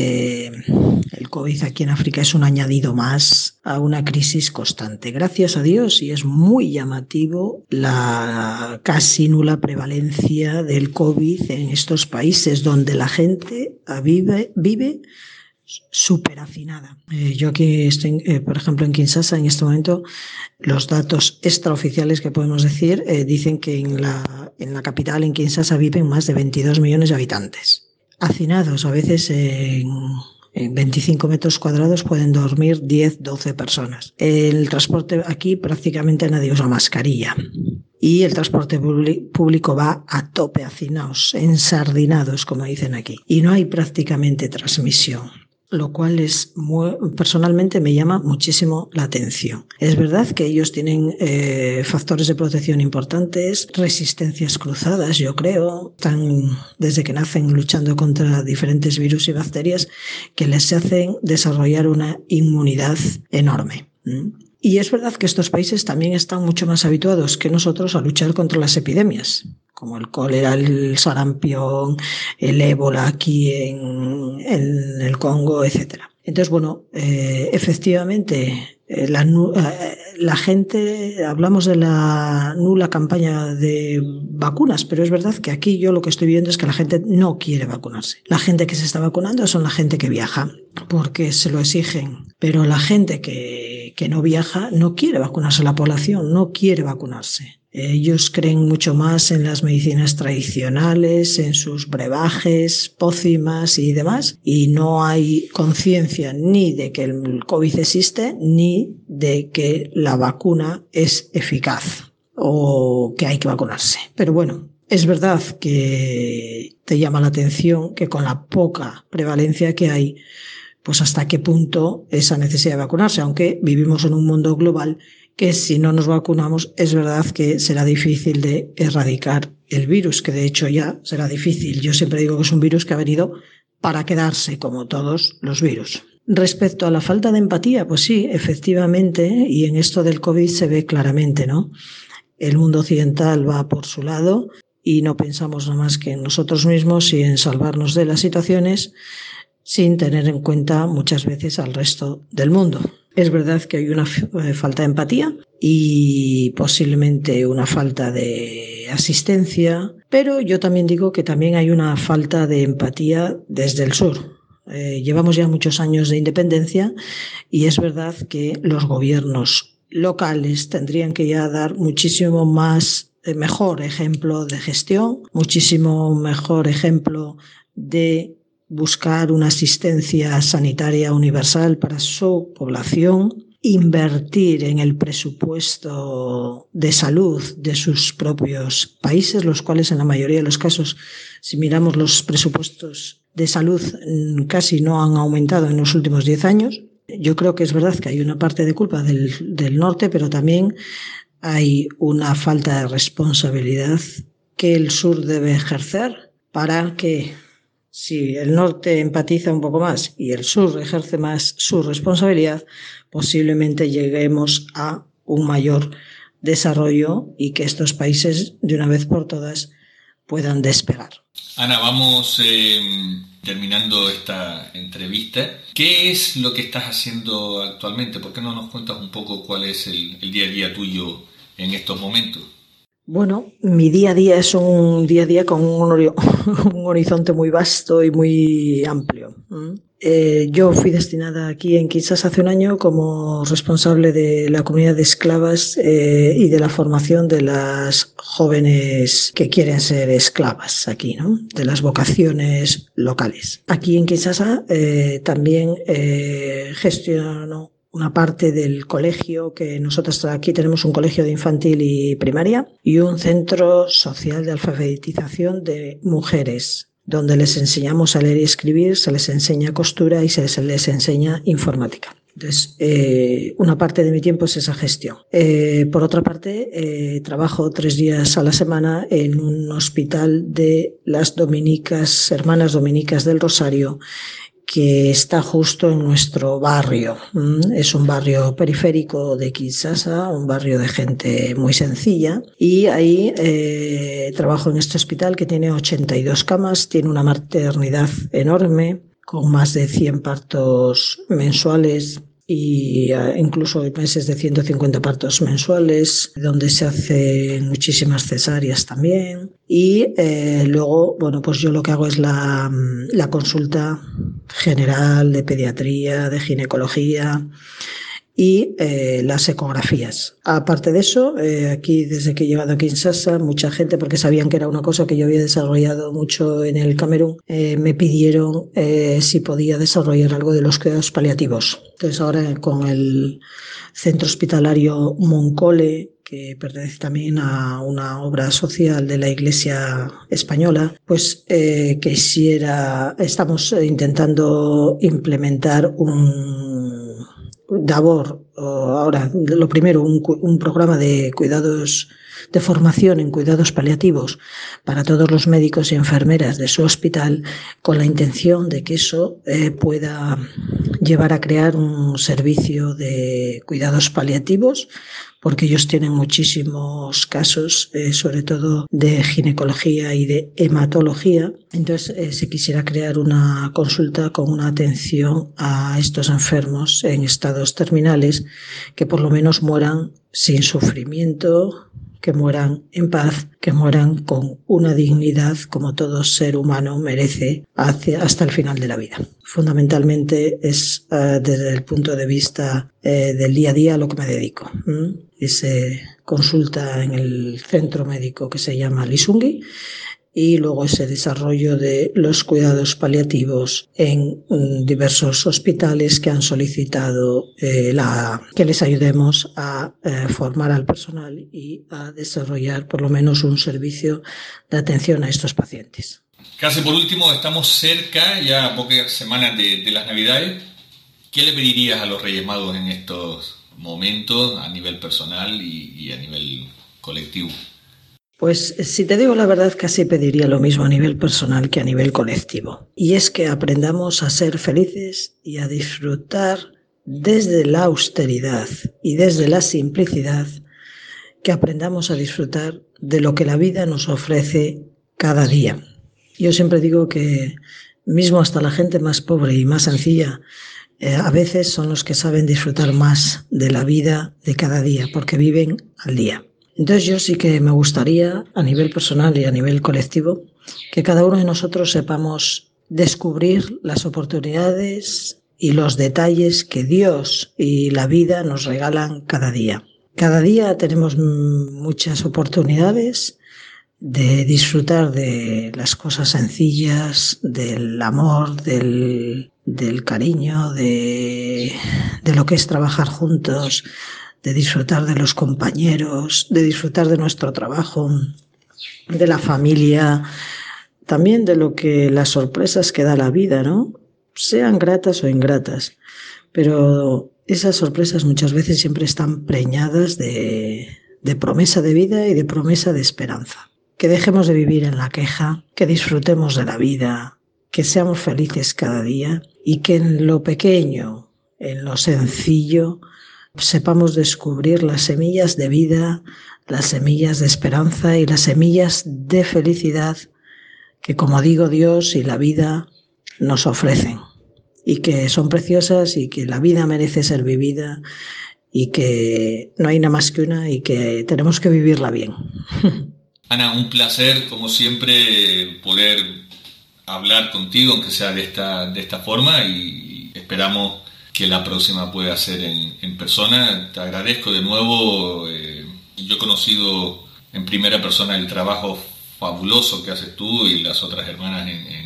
aquí en África es un añadido más a una crisis constante. Gracias a Dios, y es muy llamativo la casi nula prevalencia del COVID en estos países donde la gente vive súper hacinada. Yo aquí estoy, por ejemplo, en Kinshasa, en este momento, los datos extraoficiales que podemos decir dicen que en la capital, en Kinshasa, viven más de 22 millones de habitantes. Hacinados, a veces en 25 metros cuadrados pueden dormir 10, 12 personas. El transporte aquí prácticamente nadie usa mascarilla. Y el transporte público va a tope, hacinados, ensardinados, como dicen aquí. Y no hay prácticamente transmisión, lo cual personalmente me llama muchísimo la atención. Es verdad que ellos tienen factores de protección importantes, resistencias cruzadas, yo creo, están desde que nacen luchando contra diferentes virus y bacterias que les hacen desarrollar una inmunidad enorme. Y es verdad que estos países también están mucho más habituados que nosotros a luchar contra las epidemias, como el cólera, el sarampión, el ébola aquí en el Congo, etc. Entonces, bueno, efectivamente, la gente, hablamos de la nula campaña de vacunas, pero es verdad que aquí yo lo que estoy viendo es que la gente no quiere vacunarse. La gente que se está vacunando son la gente que viaja, porque se lo exigen, pero la gente que no viaja no quiere vacunarse, la población no quiere vacunarse. Ellos creen mucho más en las medicinas tradicionales, en sus brebajes, pócimas y demás, y no hay conciencia ni de que el COVID existe, ni de que la vacuna es eficaz o que hay que vacunarse. Pero bueno, es verdad que te llama la atención que con la poca prevalencia que hay, pues hasta qué punto esa necesidad de vacunarse, aunque vivimos en un mundo global que si no nos vacunamos es verdad que será difícil de erradicar el virus, que de hecho ya será difícil. Yo siempre digo que es un virus que ha venido para quedarse, como todos los virus. Respecto a la falta de empatía, pues sí, efectivamente, y en esto del COVID se ve claramente, ¿no? El mundo occidental va por su lado y no pensamos nada más que en nosotros mismos y en salvarnos de las situaciones, sin tener en cuenta muchas veces al resto del mundo. Es verdad que hay una falta de empatía y posiblemente una falta de asistencia, pero yo también digo que también hay una falta de empatía desde el sur. Llevamos ya muchos años de independencia y es verdad que los gobiernos locales tendrían que ya dar muchísimo más mejor ejemplo de gestión, muchísimo mejor ejemplo de buscar una asistencia sanitaria universal para su población, invertir en el presupuesto de salud de sus propios países, los cuales en la mayoría de los casos, si miramos los presupuestos de salud, casi no han aumentado en los últimos 10 años. Yo creo que es verdad que hay una parte de culpa del norte, pero también hay una falta de responsabilidad que el sur debe ejercer para que, si el norte empatiza un poco más y el sur ejerce más su responsabilidad, posiblemente lleguemos a un mayor desarrollo y que estos países, de una vez por todas, puedan despegar. Ana, vamos terminando esta entrevista. ¿Qué es lo que estás haciendo actualmente? ¿Por qué no nos cuentas un poco cuál es el día a día tuyo en estos momentos? Bueno, mi día a día es un día a día con un horizonte muy vasto y muy amplio. Yo fui destinada aquí en Kinshasa hace un año como responsable de la comunidad de esclavas y de la formación de las jóvenes que quieren ser esclavas aquí, ¿no? De las vocaciones locales. Aquí en Kinshasa también gestiono una parte del colegio, que nosotros aquí tenemos un colegio de infantil y primaria y un centro social de alfabetización de mujeres, donde les enseñamos a leer y escribir, se les enseña costura y se les enseña informática. Entonces, una parte de mi tiempo es esa gestión. Por otra parte, trabajo 3 días a la semana en un hospital de las dominicas, hermanas dominicas del Rosario, que está justo en nuestro barrio. Es un barrio periférico de Kinshasa, un barrio de gente muy sencilla, y ahí trabajo en este hospital que tiene 82 camas, tiene una maternidad enorme, con más de 100 partos mensuales y incluso meses de 150 partos mensuales, donde se hacen muchísimas cesáreas también. Y luego, bueno, pues yo lo que hago es la consulta general de pediatría, de ginecología y las ecografías. Aparte de eso, aquí desde que he llegado a Kinshasa, mucha gente, porque sabían que era una cosa que yo había desarrollado mucho en el Camerún, me pidieron si podía desarrollar algo de los cuidados paliativos. Entonces ahora con el centro hospitalario Moncole, que pertenece también a una obra social de la Iglesia española, pues estamos intentando implementar ahora, lo primero, un programa de cuidados, de formación en cuidados paliativos para todos los médicos y enfermeras de su hospital, con la intención de que eso pueda llevar a crear un servicio de cuidados paliativos, porque ellos tienen muchísimos casos, sobre todo de ginecología y de hematología. Entonces, se quisiera crear una consulta con una atención a estos enfermos en estados terminales, que por lo menos mueran sin sufrimiento, que mueran en paz, que mueran con una dignidad como todo ser humano merece hasta el final de la vida. Fundamentalmente es desde el punto de vista del día a día a lo que me dedico. Se consulta en el centro médico que se llama Lisungi, y luego ese desarrollo de los cuidados paliativos en diversos hospitales que han solicitado que les ayudemos a formar al personal y a desarrollar por lo menos un servicio de atención a estos pacientes. Casi por último, estamos cerca, ya a pocas semanas de las Navidades. ¿Qué le pedirías a los Reyes Magos en estos momentos a nivel personal y a nivel colectivo? Pues si te digo la verdad, casi pediría lo mismo a nivel personal que a nivel colectivo. Y es que aprendamos a ser felices y a disfrutar desde la austeridad y desde la simplicidad, que aprendamos a disfrutar de lo que la vida nos ofrece cada día. Yo siempre digo que mismo hasta la gente más pobre y más sencilla, a veces son los que saben disfrutar más de la vida de cada día, porque viven al día. Entonces yo sí que me gustaría, a nivel personal y a nivel colectivo, que cada uno de nosotros sepamos descubrir las oportunidades y los detalles que Dios y la vida nos regalan cada día. Cada día tenemos muchas oportunidades de disfrutar de las cosas sencillas, del amor, del cariño, de lo que es trabajar juntos, de disfrutar de los compañeros, de disfrutar de nuestro trabajo, de la familia, también de las sorpresas que da la vida, ¿no? Sean gratas o ingratas, pero esas sorpresas muchas veces siempre están preñadas de promesa de vida y de promesa de esperanza. Que dejemos de vivir en la queja, que disfrutemos de la vida, que seamos felices cada día y que en lo pequeño, en lo sencillo, sepamos descubrir las semillas de vida, las semillas de esperanza y las semillas de felicidad que, como digo, Dios y la vida nos ofrecen, y que son preciosas y que la vida merece ser vivida y que no hay nada más que una y que tenemos que vivirla bien. Ana, un placer, como siempre, poder hablar contigo, aunque sea de esta forma, y esperamos que la próxima pueda ser en persona. Te agradezco de nuevo. Yo he conocido en primera persona el trabajo fabuloso que haces tú y las otras hermanas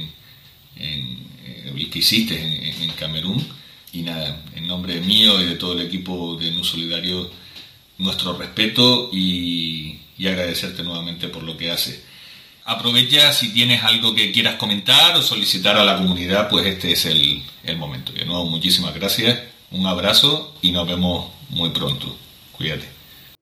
que hiciste en Camerún. Y nada, en nombre mío y de todo el equipo de NU Solidario, nuestro respeto y agradecerte nuevamente por lo que haces. Aprovecha, si tienes algo que quieras comentar o solicitar a la comunidad, pues este es el momento. De nuevo, muchísimas gracias, un abrazo y nos vemos muy pronto. Cuídate.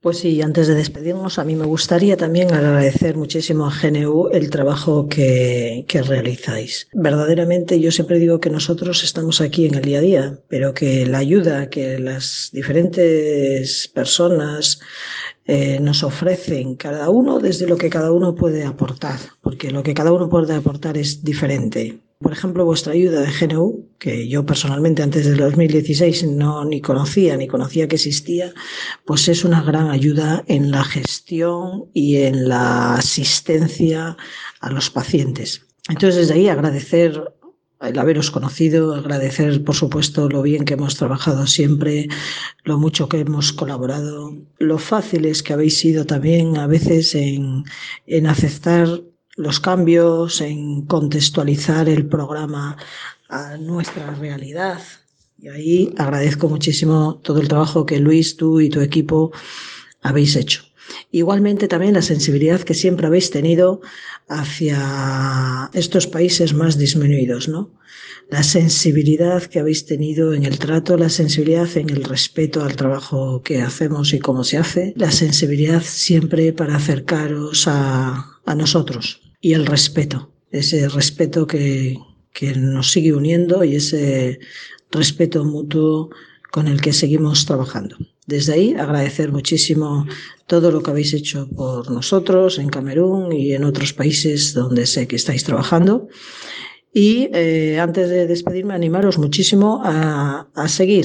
Pues sí, antes de despedirnos, a mí me gustaría también agradecer muchísimo a GNU el trabajo que realizáis. Verdaderamente, yo siempre digo que nosotros estamos aquí en el día a día, pero que la ayuda que las diferentes personas nos ofrecen, cada uno desde lo que cada uno puede aportar, porque lo que cada uno puede aportar es diferente. Por ejemplo, vuestra ayuda de GNU, que yo personalmente antes del 2016 ni conocía que existía, pues es una gran ayuda en la gestión y en la asistencia a los pacientes. Entonces, desde ahí agradecer el haberos conocido, agradecer, por supuesto, lo bien que hemos trabajado siempre, lo mucho que hemos colaborado, lo fáciles que habéis sido también a veces en aceptar los cambios, en contextualizar el programa a nuestra realidad. Y ahí agradezco muchísimo todo el trabajo que Luis, tú y tu equipo habéis hecho. Igualmente también la sensibilidad que siempre habéis tenido hacia estos países más disminuidos, ¿no? La sensibilidad que habéis tenido en el trato, la sensibilidad en el respeto al trabajo que hacemos y cómo se hace, la sensibilidad siempre para acercaros a nosotros y el respeto, ese respeto que nos sigue uniendo y ese respeto mutuo con el que seguimos trabajando. Desde ahí agradecer muchísimo todo lo que habéis hecho por nosotros en Camerún y en otros países donde sé que estáis trabajando. Y antes de despedirme, animaros muchísimo a seguir.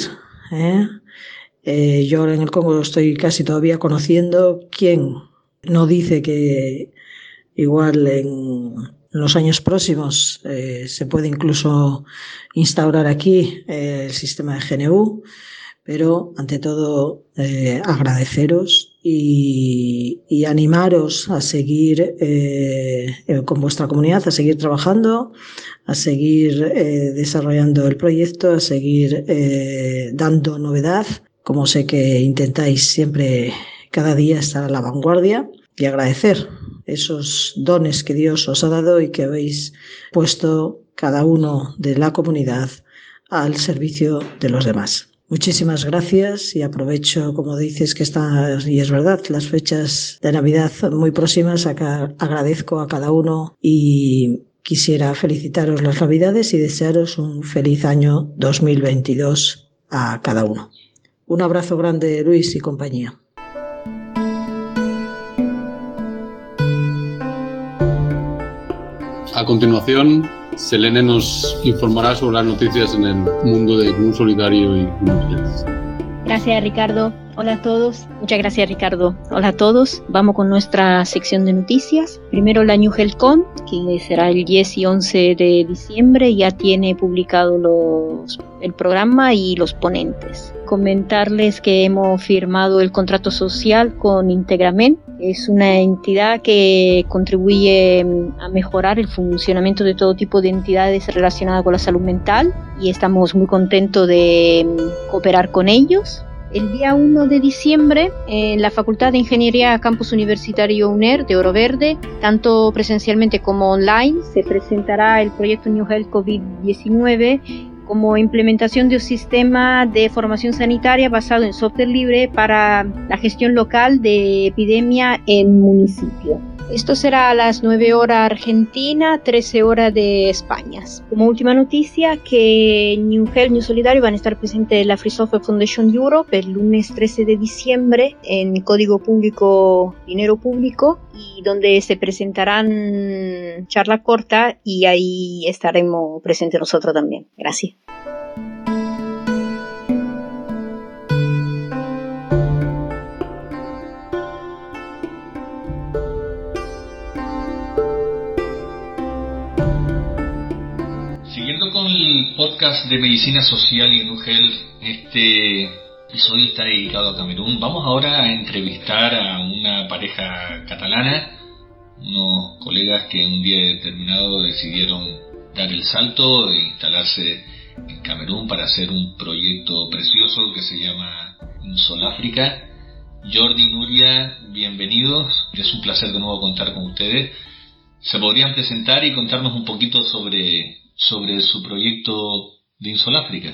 Yo ahora en el Congo estoy casi todavía conociendo. ¿Quién no dice que igual en los años próximos se puede incluso instaurar aquí el sistema de GNU? Pero ante todo agradeceros y animaros a seguir con vuestra comunidad, a seguir trabajando, a seguir desarrollando el proyecto, a seguir dando novedad, como sé que intentáis siempre cada día estar a la vanguardia, y agradecer esos dones que Dios os ha dado y que habéis puesto cada uno de la comunidad al servicio de los demás. Muchísimas gracias y aprovecho, como dices que está, y es verdad, las fechas de Navidad muy próximas, acá agradezco a cada uno y quisiera felicitaros las Navidades y desearos un feliz año 2022 a cada uno. Un abrazo grande, Luis y compañía. A continuación, Selene nos informará sobre las noticias en el mundo de GNU Solidario y GNU Health. Gracias, Ricardo. Hola a todos. Muchas gracias, Ricardo. Hola a todos. Vamos con nuestra sección de noticias. Primero la New HealthCon, que será el 10 y 11 de diciembre. Ya tiene publicado el programa y los ponentes. Comentarles que hemos firmado el contrato social con Integramen. Es una entidad que contribuye a mejorar el funcionamiento de todo tipo de entidades relacionadas con la salud mental y estamos muy contentos de cooperar con ellos. El día 1 de diciembre, en la Facultad de Ingeniería Campus Universitario UNER de Oro Verde, tanto presencialmente como online, se presentará el proyecto New Health COVID-19 como implementación de un sistema de formación sanitaria basado en software libre para la gestión local de epidemia en municipio. Esto será a las 9 horas Argentina, 13 horas de España. Como última noticia, que New Health, New Solidario van a estar presentes en la Free Software Foundation Europe el lunes 13 de diciembre en Código Público, Dinero Público, y donde se presentarán charlas cortas y ahí estaremos presentes nosotros también. Gracias. Siguiendo con el podcast de Medicina Social y GNU Health, este episodio está dedicado a Camerún. Vamos ahora a entrevistar a una pareja catalana, unos colegas que un día determinado decidieron dar el salto e instalarse en Camerún para hacer un proyecto precioso que se llama Insoláfrica. Jordi y Nuria, bienvenidos. Es un placer de nuevo contar con ustedes. ¿Se podrían presentar y contarnos un poquito sobre su proyecto de Insoláfrica?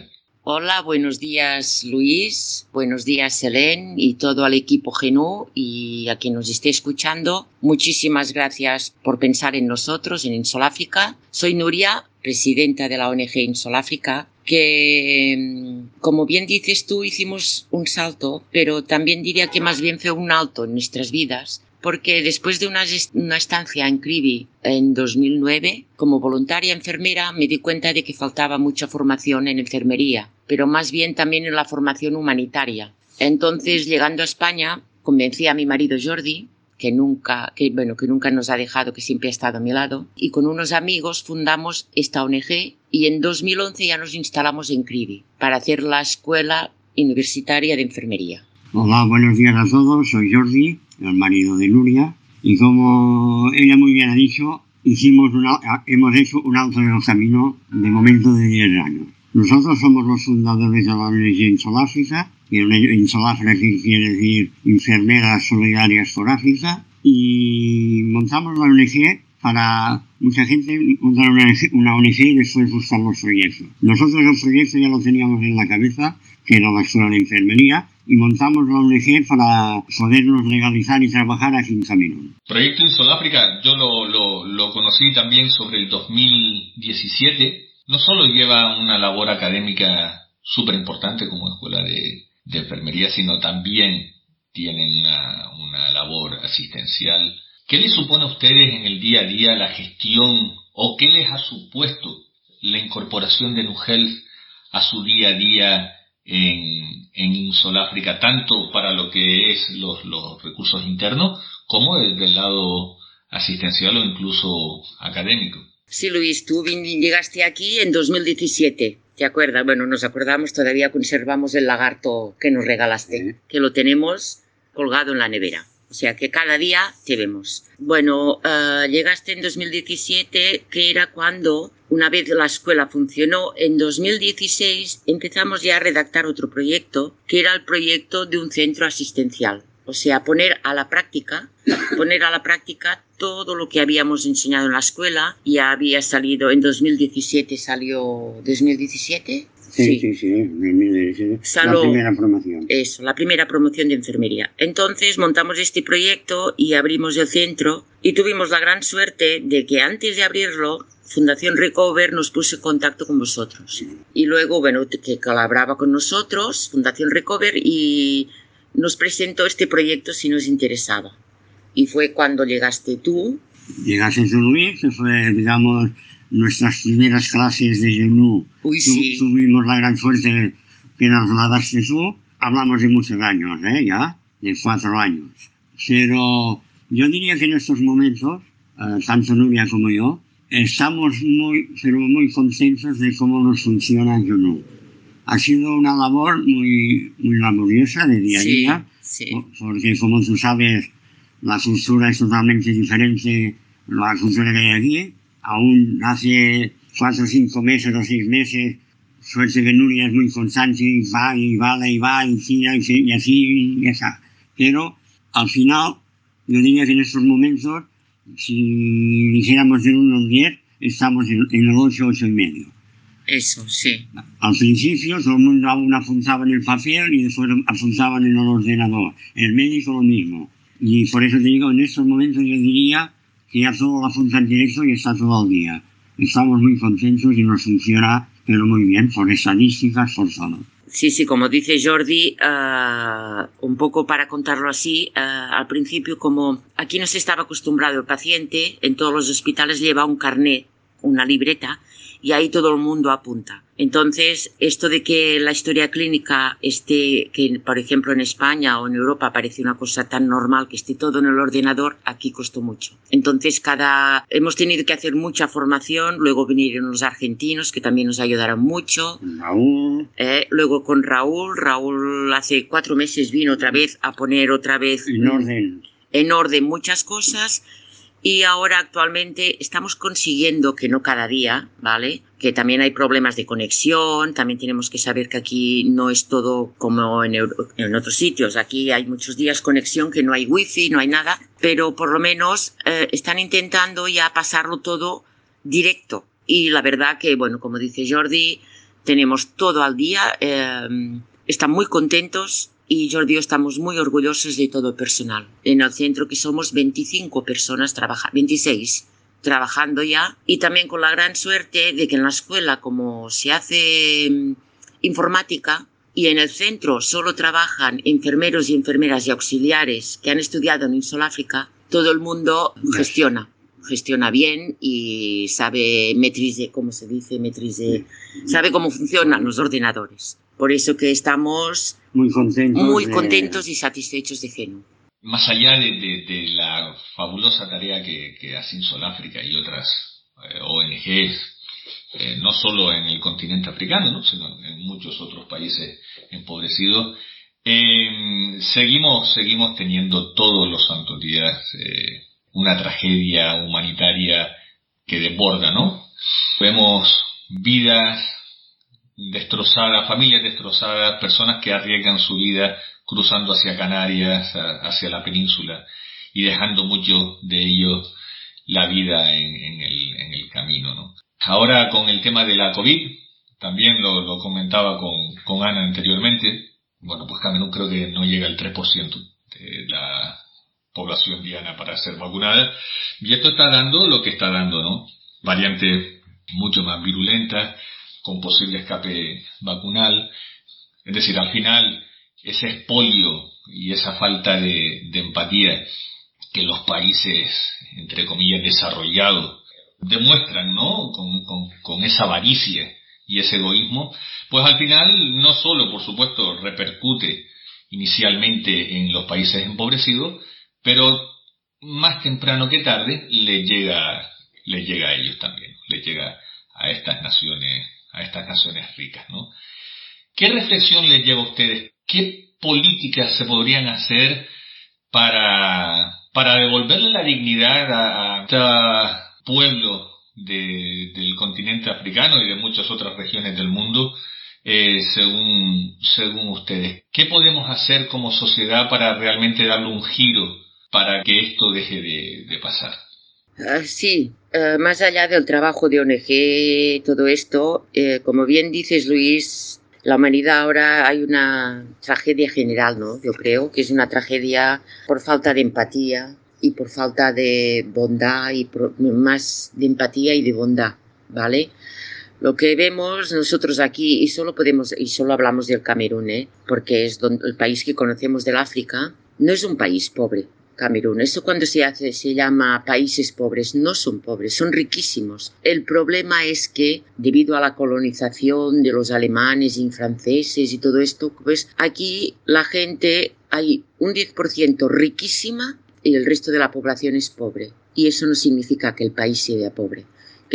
Hola, buenos días Luis, buenos días Helen y todo el equipo GNU y a quien nos esté escuchando. Muchísimas gracias por pensar en nosotros, en Insoláfrica. Soy Nuria, presidenta de la ONG Insoláfrica, que, como bien dices tú, hicimos un salto, pero también diría que más bien fue un alto en nuestras vidas, porque después de una estancia en Kribi en 2009, como voluntaria enfermera, me di cuenta de que faltaba mucha formación en enfermería, pero más bien también en la formación humanitaria. Entonces, llegando a España, convencí a mi marido Jordi, que nunca nos ha dejado, que siempre ha estado a mi lado, y con unos amigos fundamos esta ONG y en 2011 ya nos instalamos en Kribi para hacer la Escuela Universitaria de Enfermería. Hola, buenos días a todos, soy Jordi, el marido de Nuria, y como ella muy bien ha dicho, hemos hecho un alto en el camino de momento de 10 años. Nosotros somos los fundadores de la ONG Insoláfrica, que Insoláfrica quiere decir Enfermeras Solidarias por África, y montamos la ONG para mucha gente montar una ONG y después buscar los proyectos. Nosotros el proyecto ya lo teníamos en la cabeza, que era la Escuela de Enfermería, y montamos la ONG para podernos legalizar y trabajar aquí en Camerún. Proyecto Insoláfrica, yo lo conocí también sobre el 2017. No solo lleva una labor académica súper importante como escuela de enfermería, sino también tienen una labor asistencial. ¿Qué les supone a ustedes en el día a día la gestión o qué les ha supuesto la incorporación de NUHELP a su día a día en Insoláfrica, tanto para lo que es los recursos internos como desde el lado asistencial o incluso académico? Sí, Luis, tú llegaste aquí en 2017, ¿te acuerdas? Bueno, nos acordamos, todavía conservamos el lagarto que nos regalaste, que lo tenemos colgado en la nevera. O sea que cada día te vemos. Bueno, llegaste en 2017, que era cuando, una vez la escuela funcionó, en 2016 empezamos ya a redactar otro proyecto, que era el proyecto de un centro asistencial. O sea, poner a la práctica todo lo que habíamos enseñado en la escuela. Ya había salido, en 2017 salió... ¿2017? Sí, 2017. La primera promoción. Eso, la primera promoción de enfermería. Entonces montamos este proyecto y abrimos el centro y tuvimos la gran suerte de que antes de abrirlo, Fundación Recover nos puso en contacto con vosotros. Y luego, bueno, que colaboraba con nosotros, Fundación Recover, y nos presentó este proyecto si nos interesaba. Y fue cuando llegaste tú. Llegaste tú, Luis, que fue, digamos, nuestras primeras clases de GNU. Sí. Tuvimos la gran suerte que nos la daste tú. Hablamos de muchos años, ya, de 4 años. Pero yo diría que en estos momentos, tanto Nuria como yo, estamos muy contentos de cómo nos funciona GNU. Ha sido una labor muy laboriosa de día a día, porque como tú sabes, la cultura es totalmente diferente a la cultura que hay aquí. Aún hace 4 o 5 meses o 6 meses, suerte que Nuria es muy constante y va y tira y así y esa. Pero al final, yo diría que en estos momentos, si dijéramos del 1 al 10, estamos en el 8, 8,5. Eso, sí. Al principio todo el mundo aún apuntaba en el papel y después apuntaban en el ordenador. El médico lo mismo. Y por eso te digo, en estos momentos yo diría que ya todo lo apunta en directo y está todo al día. Estamos muy contentos y nos funciona, pero muy bien, por estadísticas, por todo. Sí, como dice Jordi, un poco para contarlo así, al principio, como aquí no se estaba acostumbrado el paciente, en todos los hospitales lleva un carnet, una libreta, y ahí todo el mundo apunta. Entonces, esto de que la historia clínica esté, que por ejemplo en España o en Europa parece una cosa tan normal que esté todo en el ordenador, aquí costó mucho. Entonces, hemos tenido que hacer mucha formación, luego vinieron los argentinos que también nos ayudaron mucho. Raúl. Luego con Raúl hace 4 meses vino otra vez a poner en orden muchas cosas. Y ahora actualmente estamos consiguiendo, que no cada día, ¿vale? Que también hay problemas de conexión, también tenemos que saber que aquí no es todo como en otros sitios. Aquí hay muchos días conexión que no hay wifi, no hay nada, pero por lo menos están intentando ya pasarlo todo directo. Y la verdad que, bueno, como dice Jordi, tenemos todo al día, están muy contentos y Jordi y yo estamos muy orgullosos de todo el personal. En el centro que somos 25 personas, 26 trabajando ya, y también con la gran suerte de que en la escuela, como se hace informática, y en el centro solo trabajan enfermeros y enfermeras y auxiliares que han estudiado en Insuláfrica, todo el mundo gestiona bien y sabe sabe cómo funcionan los ordenadores. Por eso que estamos muy contentos y satisfechos de GENU. Más allá de la fabulosa tarea que hace Insuláfrica y otras ONGs, no solo en el continente africano, ¿no?, sino en muchos otros países empobrecidos, seguimos teniendo todos los santos días una tragedia humanitaria que desborda, ¿no? Vemos vidas destrozadas, familias destrozadas, personas que arriesgan su vida cruzando hacia Canarias, hacia la península, y dejando muchos de ellos la vida en el camino, ¿no? Ahora con el tema de la COVID, también lo comentaba con Ana anteriormente, bueno, pues Camerún creo que no llega al 3% de la población diana para ser vacunada, y esto está dando lo que está dando, ¿no? Variantes mucho más virulentas, con posible escape vacunal. Es decir, al final, ese expolio y esa falta de empatía que los países, entre comillas, desarrollados demuestran, ¿no?, con esa avaricia y ese egoísmo, pues al final no solo, por supuesto, repercute inicialmente en los países empobrecidos, pero más temprano que tarde les llega a ellos también, les llega a estas naciones ricas, ¿no? ¿Qué reflexión les lleva a ustedes? ¿Qué políticas se podrían hacer para devolverle la dignidad a este pueblo del continente africano y de muchas otras regiones del mundo, según ustedes? ¿Qué podemos hacer como sociedad para realmente darle un giro para que esto deje de pasar? Sí, más allá del trabajo de ONG, todo esto, como bien dices, Luis, la humanidad ahora hay una tragedia general, ¿no? Yo creo que es una tragedia por falta de empatía y por falta de bondad, y más de empatía y de bondad, ¿vale? Lo que vemos nosotros aquí, y solo hablamos del Camerún, porque es el país que conocemos del África, no es un país pobre, Camerún. Eso cuando se llama países pobres, no son pobres, son riquísimos. El problema es que, debido a la colonización de los alemanes y franceses y todo esto, pues aquí la gente, hay un 10% riquísima y el resto de la población es pobre. Y eso no significa que el país sea pobre.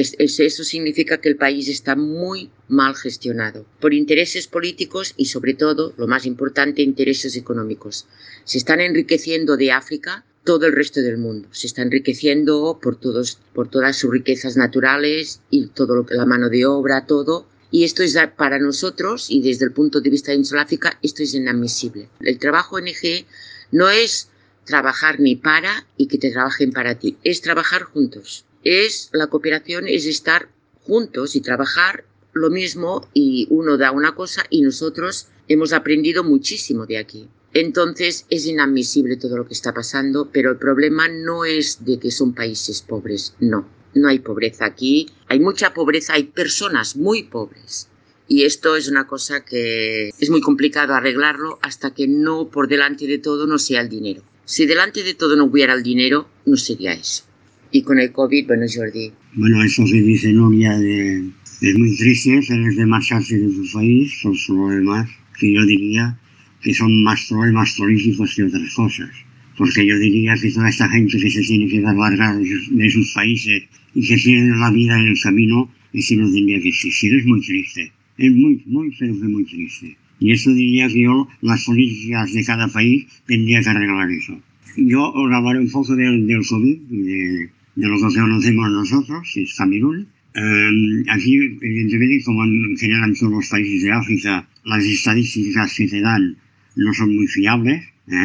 Eso significa que el país está muy mal gestionado por intereses políticos y, sobre todo, lo más importante, intereses económicos. Se están enriqueciendo de África todo el resto del mundo. Se está enriqueciendo por todas sus riquezas naturales y la mano de obra, todo. Y esto es para nosotros, y desde el punto de vista de Insuláfrica, esto es inadmisible. El trabajo ONG no es trabajar ni para y que te trabajen para ti, es trabajar juntos. La cooperación es estar juntos y trabajar lo mismo, y uno da una cosa y nosotros hemos aprendido muchísimo de aquí. Entonces es inadmisible todo lo que está pasando, pero el problema no es de que son países pobres, no hay pobreza aquí, hay mucha pobreza, hay personas muy pobres. Y esto es una cosa que es muy complicado arreglarlo hasta que no, por delante de todo, no sea el dinero. Si delante de todo no hubiera el dinero, no sería eso. Y con el COVID, bueno, Jordi. Bueno, eso que dice Novia es muy triste, tener de marcharse de su país, son problemas que yo diría que son más problemas políticos que otras cosas. Porque yo diría que toda esta gente que se tiene que dar larga de sus países y que tiene la vida en el camino, eso no tendría que existir. Es muy triste. Es muy, pero que muy triste. Y eso diría que yo, las políticas de cada país, tendría que arreglar eso. Yo os hablaré un poco del COVID, de lo que conocemos nosotros, que es Camerún. Aquí, evidentemente, como en general en todos los países de África, las estadísticas que te dan no son muy fiables.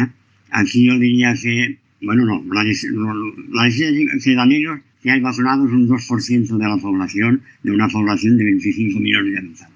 Aquí yo diría que, bueno, no, la estadística que dan ellos, que hay vacunados un 2% de la población, de una población de 25 millones de habitantes.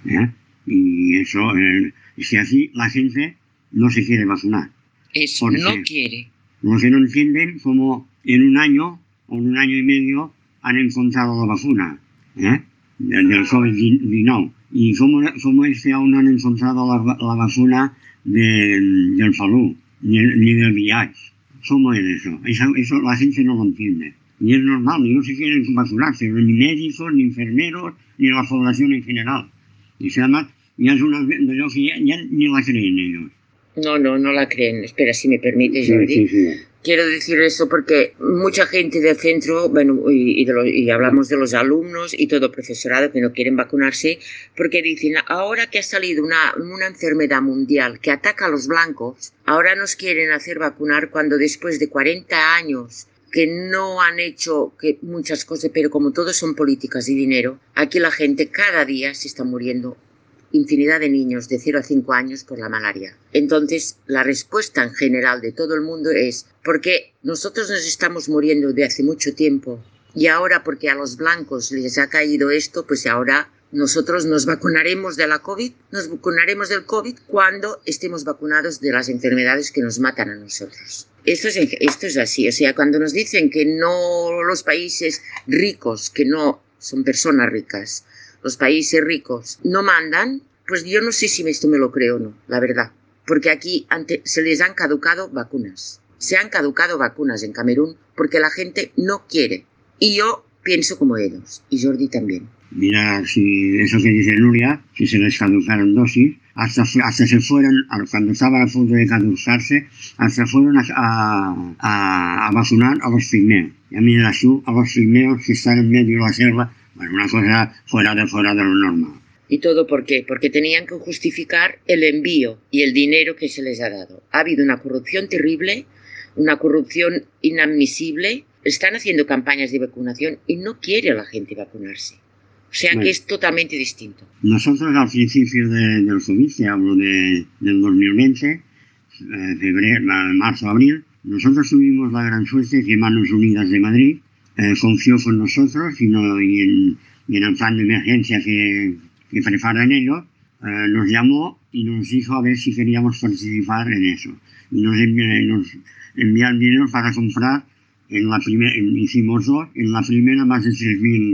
¿eh? Y eso, si así la gente no se quiere vacunar. Eso, no quiere. Lo que no entienden, como en un año o en un año y medio han encontrado la vacuna del COVID-19. Y como aún no han encontrado la vacuna del flu, ni del VIH. ¿Cómo es eso? Eso la gente no lo entiende. Y es normal, ni no se quieren vacunarse, ni médicos, ni enfermeros, ni la población en general. Y además, ya es una de los que ya ni la creen ellos. No la creen. Espera, si me permite, Jordi. Sí. Quiero decir eso porque mucha gente del centro, bueno, y hablamos de los alumnos y todo profesorado que no quieren vacunarse, porque dicen, ahora que ha salido una enfermedad mundial que ataca a los blancos, ahora nos quieren hacer vacunar cuando después de 40 años que no han hecho muchas cosas, pero como todo son políticas y dinero, aquí la gente cada día se está muriendo. Infinidad de niños de 0 a 5 años por la malaria. Entonces, la respuesta en general de todo el mundo es porque nosotros nos estamos muriendo de hace mucho tiempo y ahora porque a los blancos les ha caído esto, pues ahora nosotros nos vacunaremos de la COVID, nos vacunaremos del COVID cuando estemos vacunados de las enfermedades que nos matan a nosotros. Esto es así, o sea, cuando nos dicen que no los países ricos, que no son personas ricas, los países ricos no mandan, pues yo no sé si esto me lo creo o no, la verdad. Porque aquí se les han caducado vacunas. Se han caducado vacunas en Camerún porque la gente no quiere. Y yo pienso como ellos, y Jordi también. Mira, si eso que dice Nuria, si se les caducaron dosis, hasta se fueron, cuando estaban a punto de caducarse, hasta fueron a vacunar a los pigmeos. Y a mí a los pigmeos que están en medio de la selva. Bueno, una cosa fuera de lo normal. ¿Y todo por qué? Porque tenían que justificar el envío y el dinero que se les ha dado. Ha habido una corrupción terrible, una corrupción inadmisible. Están haciendo campañas de vacunación y no quiere la gente vacunarse. O sea que es totalmente distinto. Nosotros al principio del COVID, que hablo del 2020, febrero, marzo, abril, nosotros tuvimos la gran suerte que Manos Unidas de Madrid confió con nosotros y en el plan de emergencia que preparan ellos, nos llamó y nos dijo a ver si queríamos participar en eso. Y nos enviaron dinero para comprar, hicimos 2, en la primera más de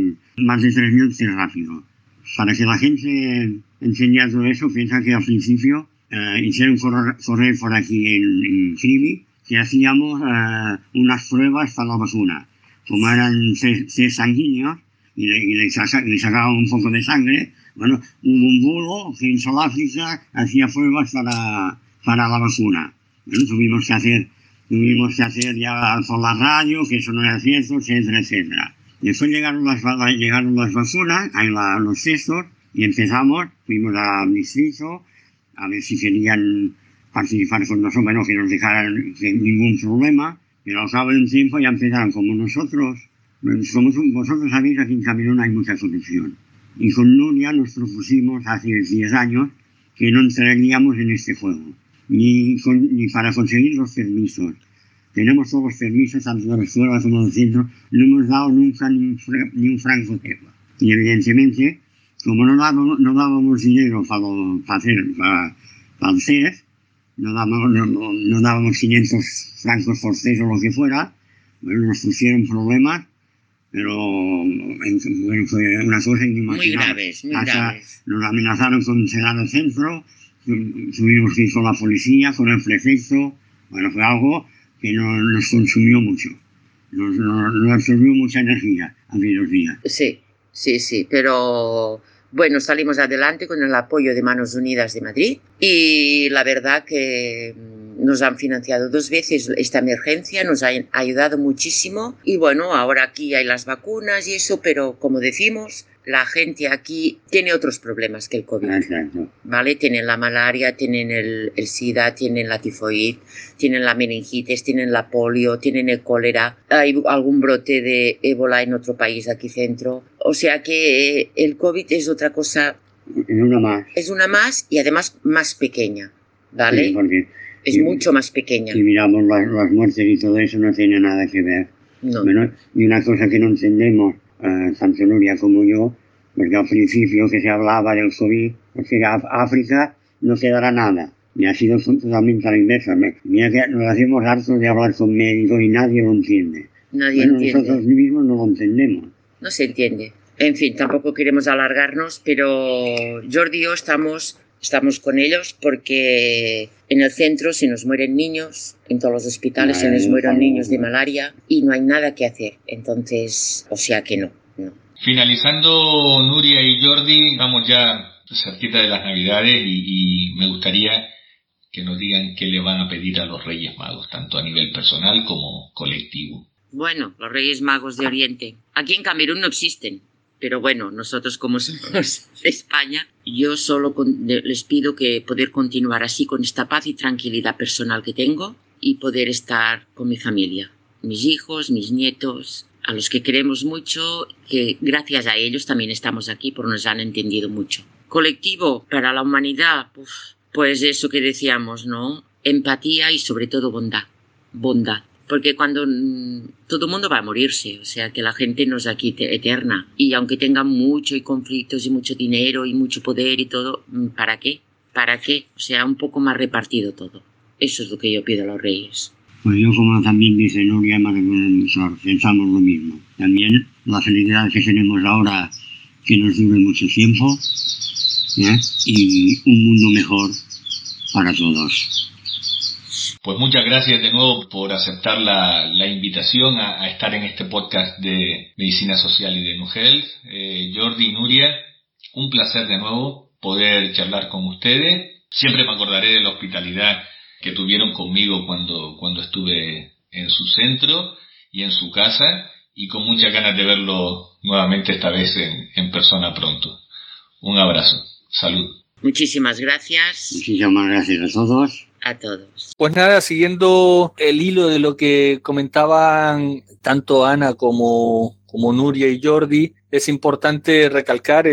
3.000 test rápidos. Para que la gente enseñara todo eso, piensa que al principio hicieron correr por aquí en Cribi, que hacíamos unas pruebas para la vacuna. Como eran test sanguíneos y le sacaban un poco de sangre, bueno, hubo un bulo que en Sudáfrica hacía pruebas para la vacuna. Bueno, tuvimos que hacer ya por la radio, que eso no era cierto, etcétera. Después llegaron las vacunas, los testos, y fuimos al distrito a ver si querían participar con nosotros, bueno, que nos dejaran sin ningún problema. Pero al cabo de un tiempo ya empezaron como nosotros. Vosotros sabéis, aquí en Camerún hay mucha corrupción. Y con Nuria nos propusimos hace 10 años que no entraríamos en este juego, ni para conseguir los permisos. Tenemos todos los permisos, tanto de la escuela como del centro, no hemos dado nunca ni un franco de agua. Y evidentemente, como no dábamos dinero para el test, no dábamos 500 francos por test o lo que fuera, bueno, nos pusieron problemas, pero bueno, fue una cosa inimaginable. Muy graves. Nos amenazaron con cerrar el centro, tuvimos que ir con la policía, con el prefecto. Bueno, fue algo que nos consumió mucho, nos absorbió mucha energía aquellos días. Sí, pero bueno, salimos adelante con el apoyo de Manos Unidas de Madrid y la verdad que nos han financiado 2 veces esta emergencia, nos ha ayudado muchísimo y bueno, ahora aquí hay las vacunas y eso, pero como decimos, la gente aquí tiene otros problemas que el COVID. Exacto. ¿Vale? Tienen la malaria, tienen el SIDA, tienen la tifoidea, tienen la meningitis, tienen la polio, tienen el cólera, hay algún brote de ébola en otro país aquí centro. O sea que el COVID es otra cosa. Es una más y además más pequeña, ¿vale? Sí, porque es mucho más pequeña. Si miramos las muertes y todo eso, no tiene nada que ver. No. Bueno, y una cosa que no entendemos, tanto Nuria como yo, porque al principio que se hablaba del COVID, o sea, África no quedará nada. Y ha sido totalmente a la inversa. Mira que nos hacemos hartos de hablar con médicos y nadie lo entiende. Nadie entiende. Nosotros mismos no lo entendemos. No se entiende. En fin, tampoco queremos alargarnos, pero Jordi y yo estamos con ellos porque en el centro se nos mueren niños, en todos los hospitales se nos mueren niños de malaria y no hay nada que hacer. Entonces, o sea que no. Finalizando, Nuria y Jordi, vamos ya cerquita de las Navidades y me gustaría que nos digan qué le van a pedir a los Reyes Magos, tanto a nivel personal como colectivo. Bueno, los Reyes Magos de Oriente. Aquí en Camerún no existen, pero bueno, nosotros como somos de España, yo solo les pido que poder continuar así con esta paz y tranquilidad personal que tengo y poder estar con mi familia, mis hijos, mis nietos, a los que queremos mucho, que gracias a ellos también estamos aquí porque nos han entendido mucho. Colectivo para la humanidad, pues eso que decíamos, ¿no? Empatía y sobre todo bondad. Porque cuando todo el mundo va a morirse, o sea que la gente no es aquí eterna. Y aunque tengan mucho y conflictos y mucho dinero y mucho poder y todo, ¿para qué? ¿Para qué? O sea, un poco más repartido todo. Eso es lo que yo pido a los reyes. Pues yo, como también dice Nuria, pensamos lo mismo. También la felicidad que tenemos ahora, que nos dure mucho tiempo, ¿eh? Y un mundo mejor para todos. Pues muchas gracias de nuevo por aceptar la invitación a estar en este podcast de Medicina Social y de NUHELTH. Jordi y Nuria, un placer de nuevo poder charlar con ustedes. Siempre me acordaré de la hospitalidad que tuvieron conmigo cuando estuve en su centro y en su casa, y con muchas ganas de verlo nuevamente, esta vez en persona pronto. Un abrazo. Salud. Muchísimas gracias. Muchísimas gracias a todos. A todos. Pues nada, siguiendo el hilo de lo que comentaban tanto Ana como Nuria y Jordi, es importante recalcar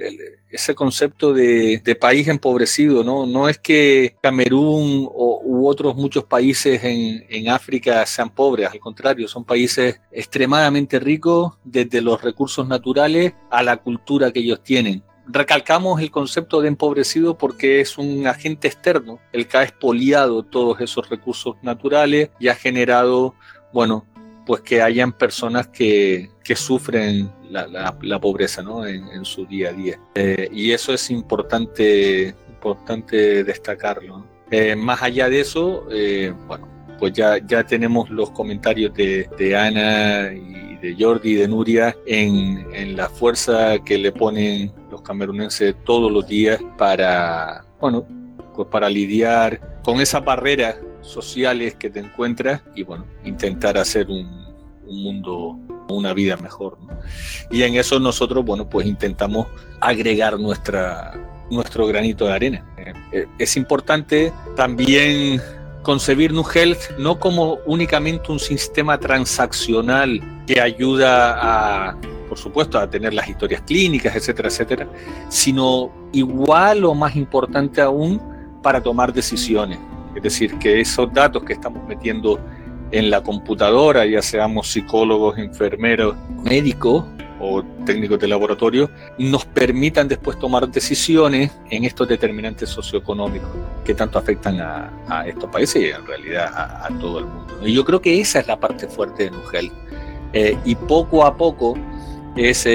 ese concepto de país empobrecido, ¿no? No es que Camerún u otros muchos países en África sean pobres, al contrario, son países extremadamente ricos desde los recursos naturales a la cultura que ellos tienen. Recalcamos el concepto de empobrecido porque es un agente externo, el que ha expoliado todos esos recursos naturales y ha generado, bueno, pues que hayan personas que sufren la pobreza, ¿no? en su día a día. Y eso es importante destacarlo, ¿no? Más allá de eso, bueno, pues ya tenemos los comentarios de Ana y de Jordi y de Nuria en la fuerza que le ponen los camerunenses todos los días para, bueno, pues para lidiar con esas barreras sociales que te encuentras y, bueno, intentar hacer un mundo, una vida mejor, ¿no? Y en eso nosotros, bueno, pues intentamos agregar nuestro granito de arena. Es importante también concebir NUHELTH no como únicamente un sistema transaccional que ayuda por supuesto, a tener las historias clínicas, etcétera, etcétera, sino igual o más importante aún para tomar decisiones. Es decir, que esos datos que estamos metiendo en la computadora, ya seamos psicólogos, enfermeros, médicos o técnicos de laboratorio, nos permitan después tomar decisiones en estos determinantes socioeconómicos que tanto afectan a estos países y en realidad a todo el mundo. Y yo creo que esa es la parte fuerte de NUHELTH. Y poco a poco es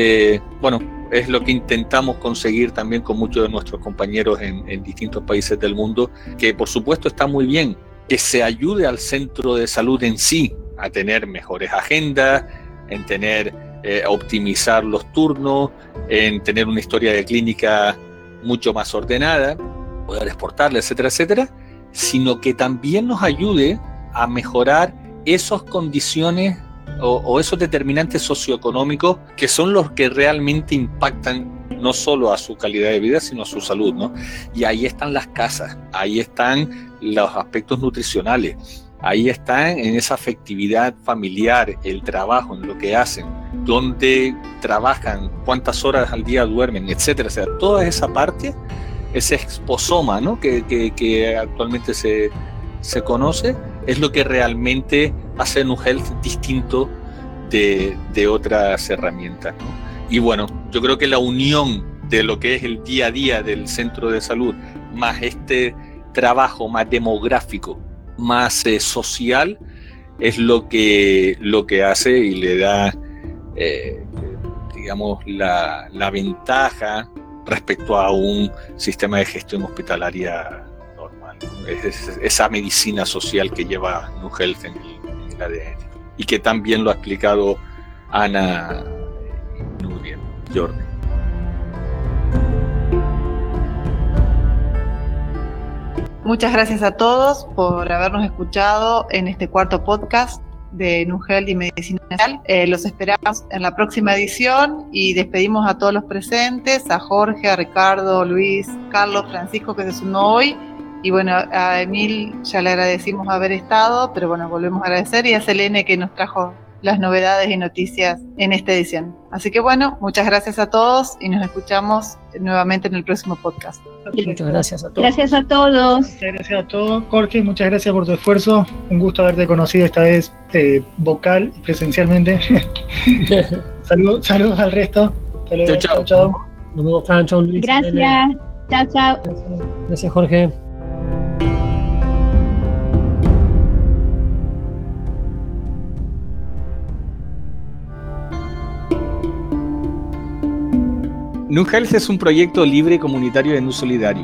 lo que intentamos conseguir también con muchos de nuestros compañeros en distintos países del mundo, que por supuesto está muy bien que se ayude al centro de salud en sí a tener mejores agendas, en tener optimizar los turnos, en tener una historia de clínica mucho más ordenada, poder exportarla, etcétera, etcétera, sino que también nos ayude a mejorar esas condiciones o esos determinantes socioeconómicos que son los que realmente impactan no solo a su calidad de vida, sino a su salud, ¿no? Y ahí están las casas, ahí están los aspectos nutricionales, ahí están en esa afectividad familiar, el trabajo, en lo que hacen, dónde trabajan, cuántas horas al día duermen, etcétera. O sea, toda esa parte, ese exposoma, ¿no? que actualmente se conoce, es lo que realmente hace NUHELTH distinto de otras herramientas, ¿no? Y bueno, Yo creo que la unión de lo que es el día a día del centro de salud, más este trabajo más demográfico, más social, es lo que hace y le da, digamos, la ventaja respecto a un sistema de gestión hospitalaria normal. Es esa medicina social que lleva NuHealth en el ADN y que también lo ha explicado Ana y Nuria, Jordi. Muchas gracias a todos por habernos escuchado en este cuarto podcast de NuHealth y Medicina Social. Los esperamos en la próxima edición y despedimos a todos los presentes, a Jorge, a Ricardo, Luis, Carlos, Francisco que se sumó hoy, y bueno, a Emil ya le agradecimos haber estado, pero bueno, volvemos a agradecer, y a Selene que nos trajo las novedades y noticias en esta edición. Así que bueno, muchas gracias a todos y nos escuchamos nuevamente en el próximo podcast. Muchas gracias a todos. Gracias a todos. Muchas gracias a todos. Jorge, muchas gracias por tu esfuerzo. Un gusto haberte conocido esta vez vocal y presencialmente. Saludos al resto. Hasta luego. Chao. Nos vemos, Fran. Chao, Luis. Gracias. Chao. Gracias, Jorge. NuHealth es un proyecto libre y comunitario de Nu Solidario.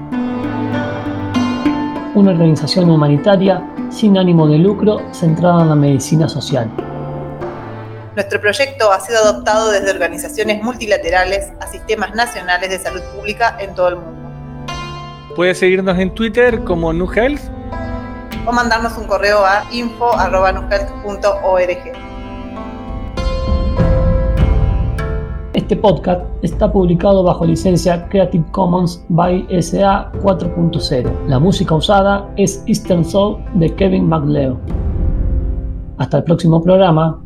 Una organización humanitaria sin ánimo de lucro centrada en la medicina social. Nuestro proyecto ha sido adoptado desde organizaciones multilaterales a sistemas nacionales de salud pública en todo el mundo. Puedes seguirnos en Twitter como NuHealth o mandarnos un correo a info@nuhealth.org. Este podcast está publicado bajo licencia Creative Commons by SA 4.0. La música usada es Eastern Soul de Kevin MacLeod. Hasta el próximo programa.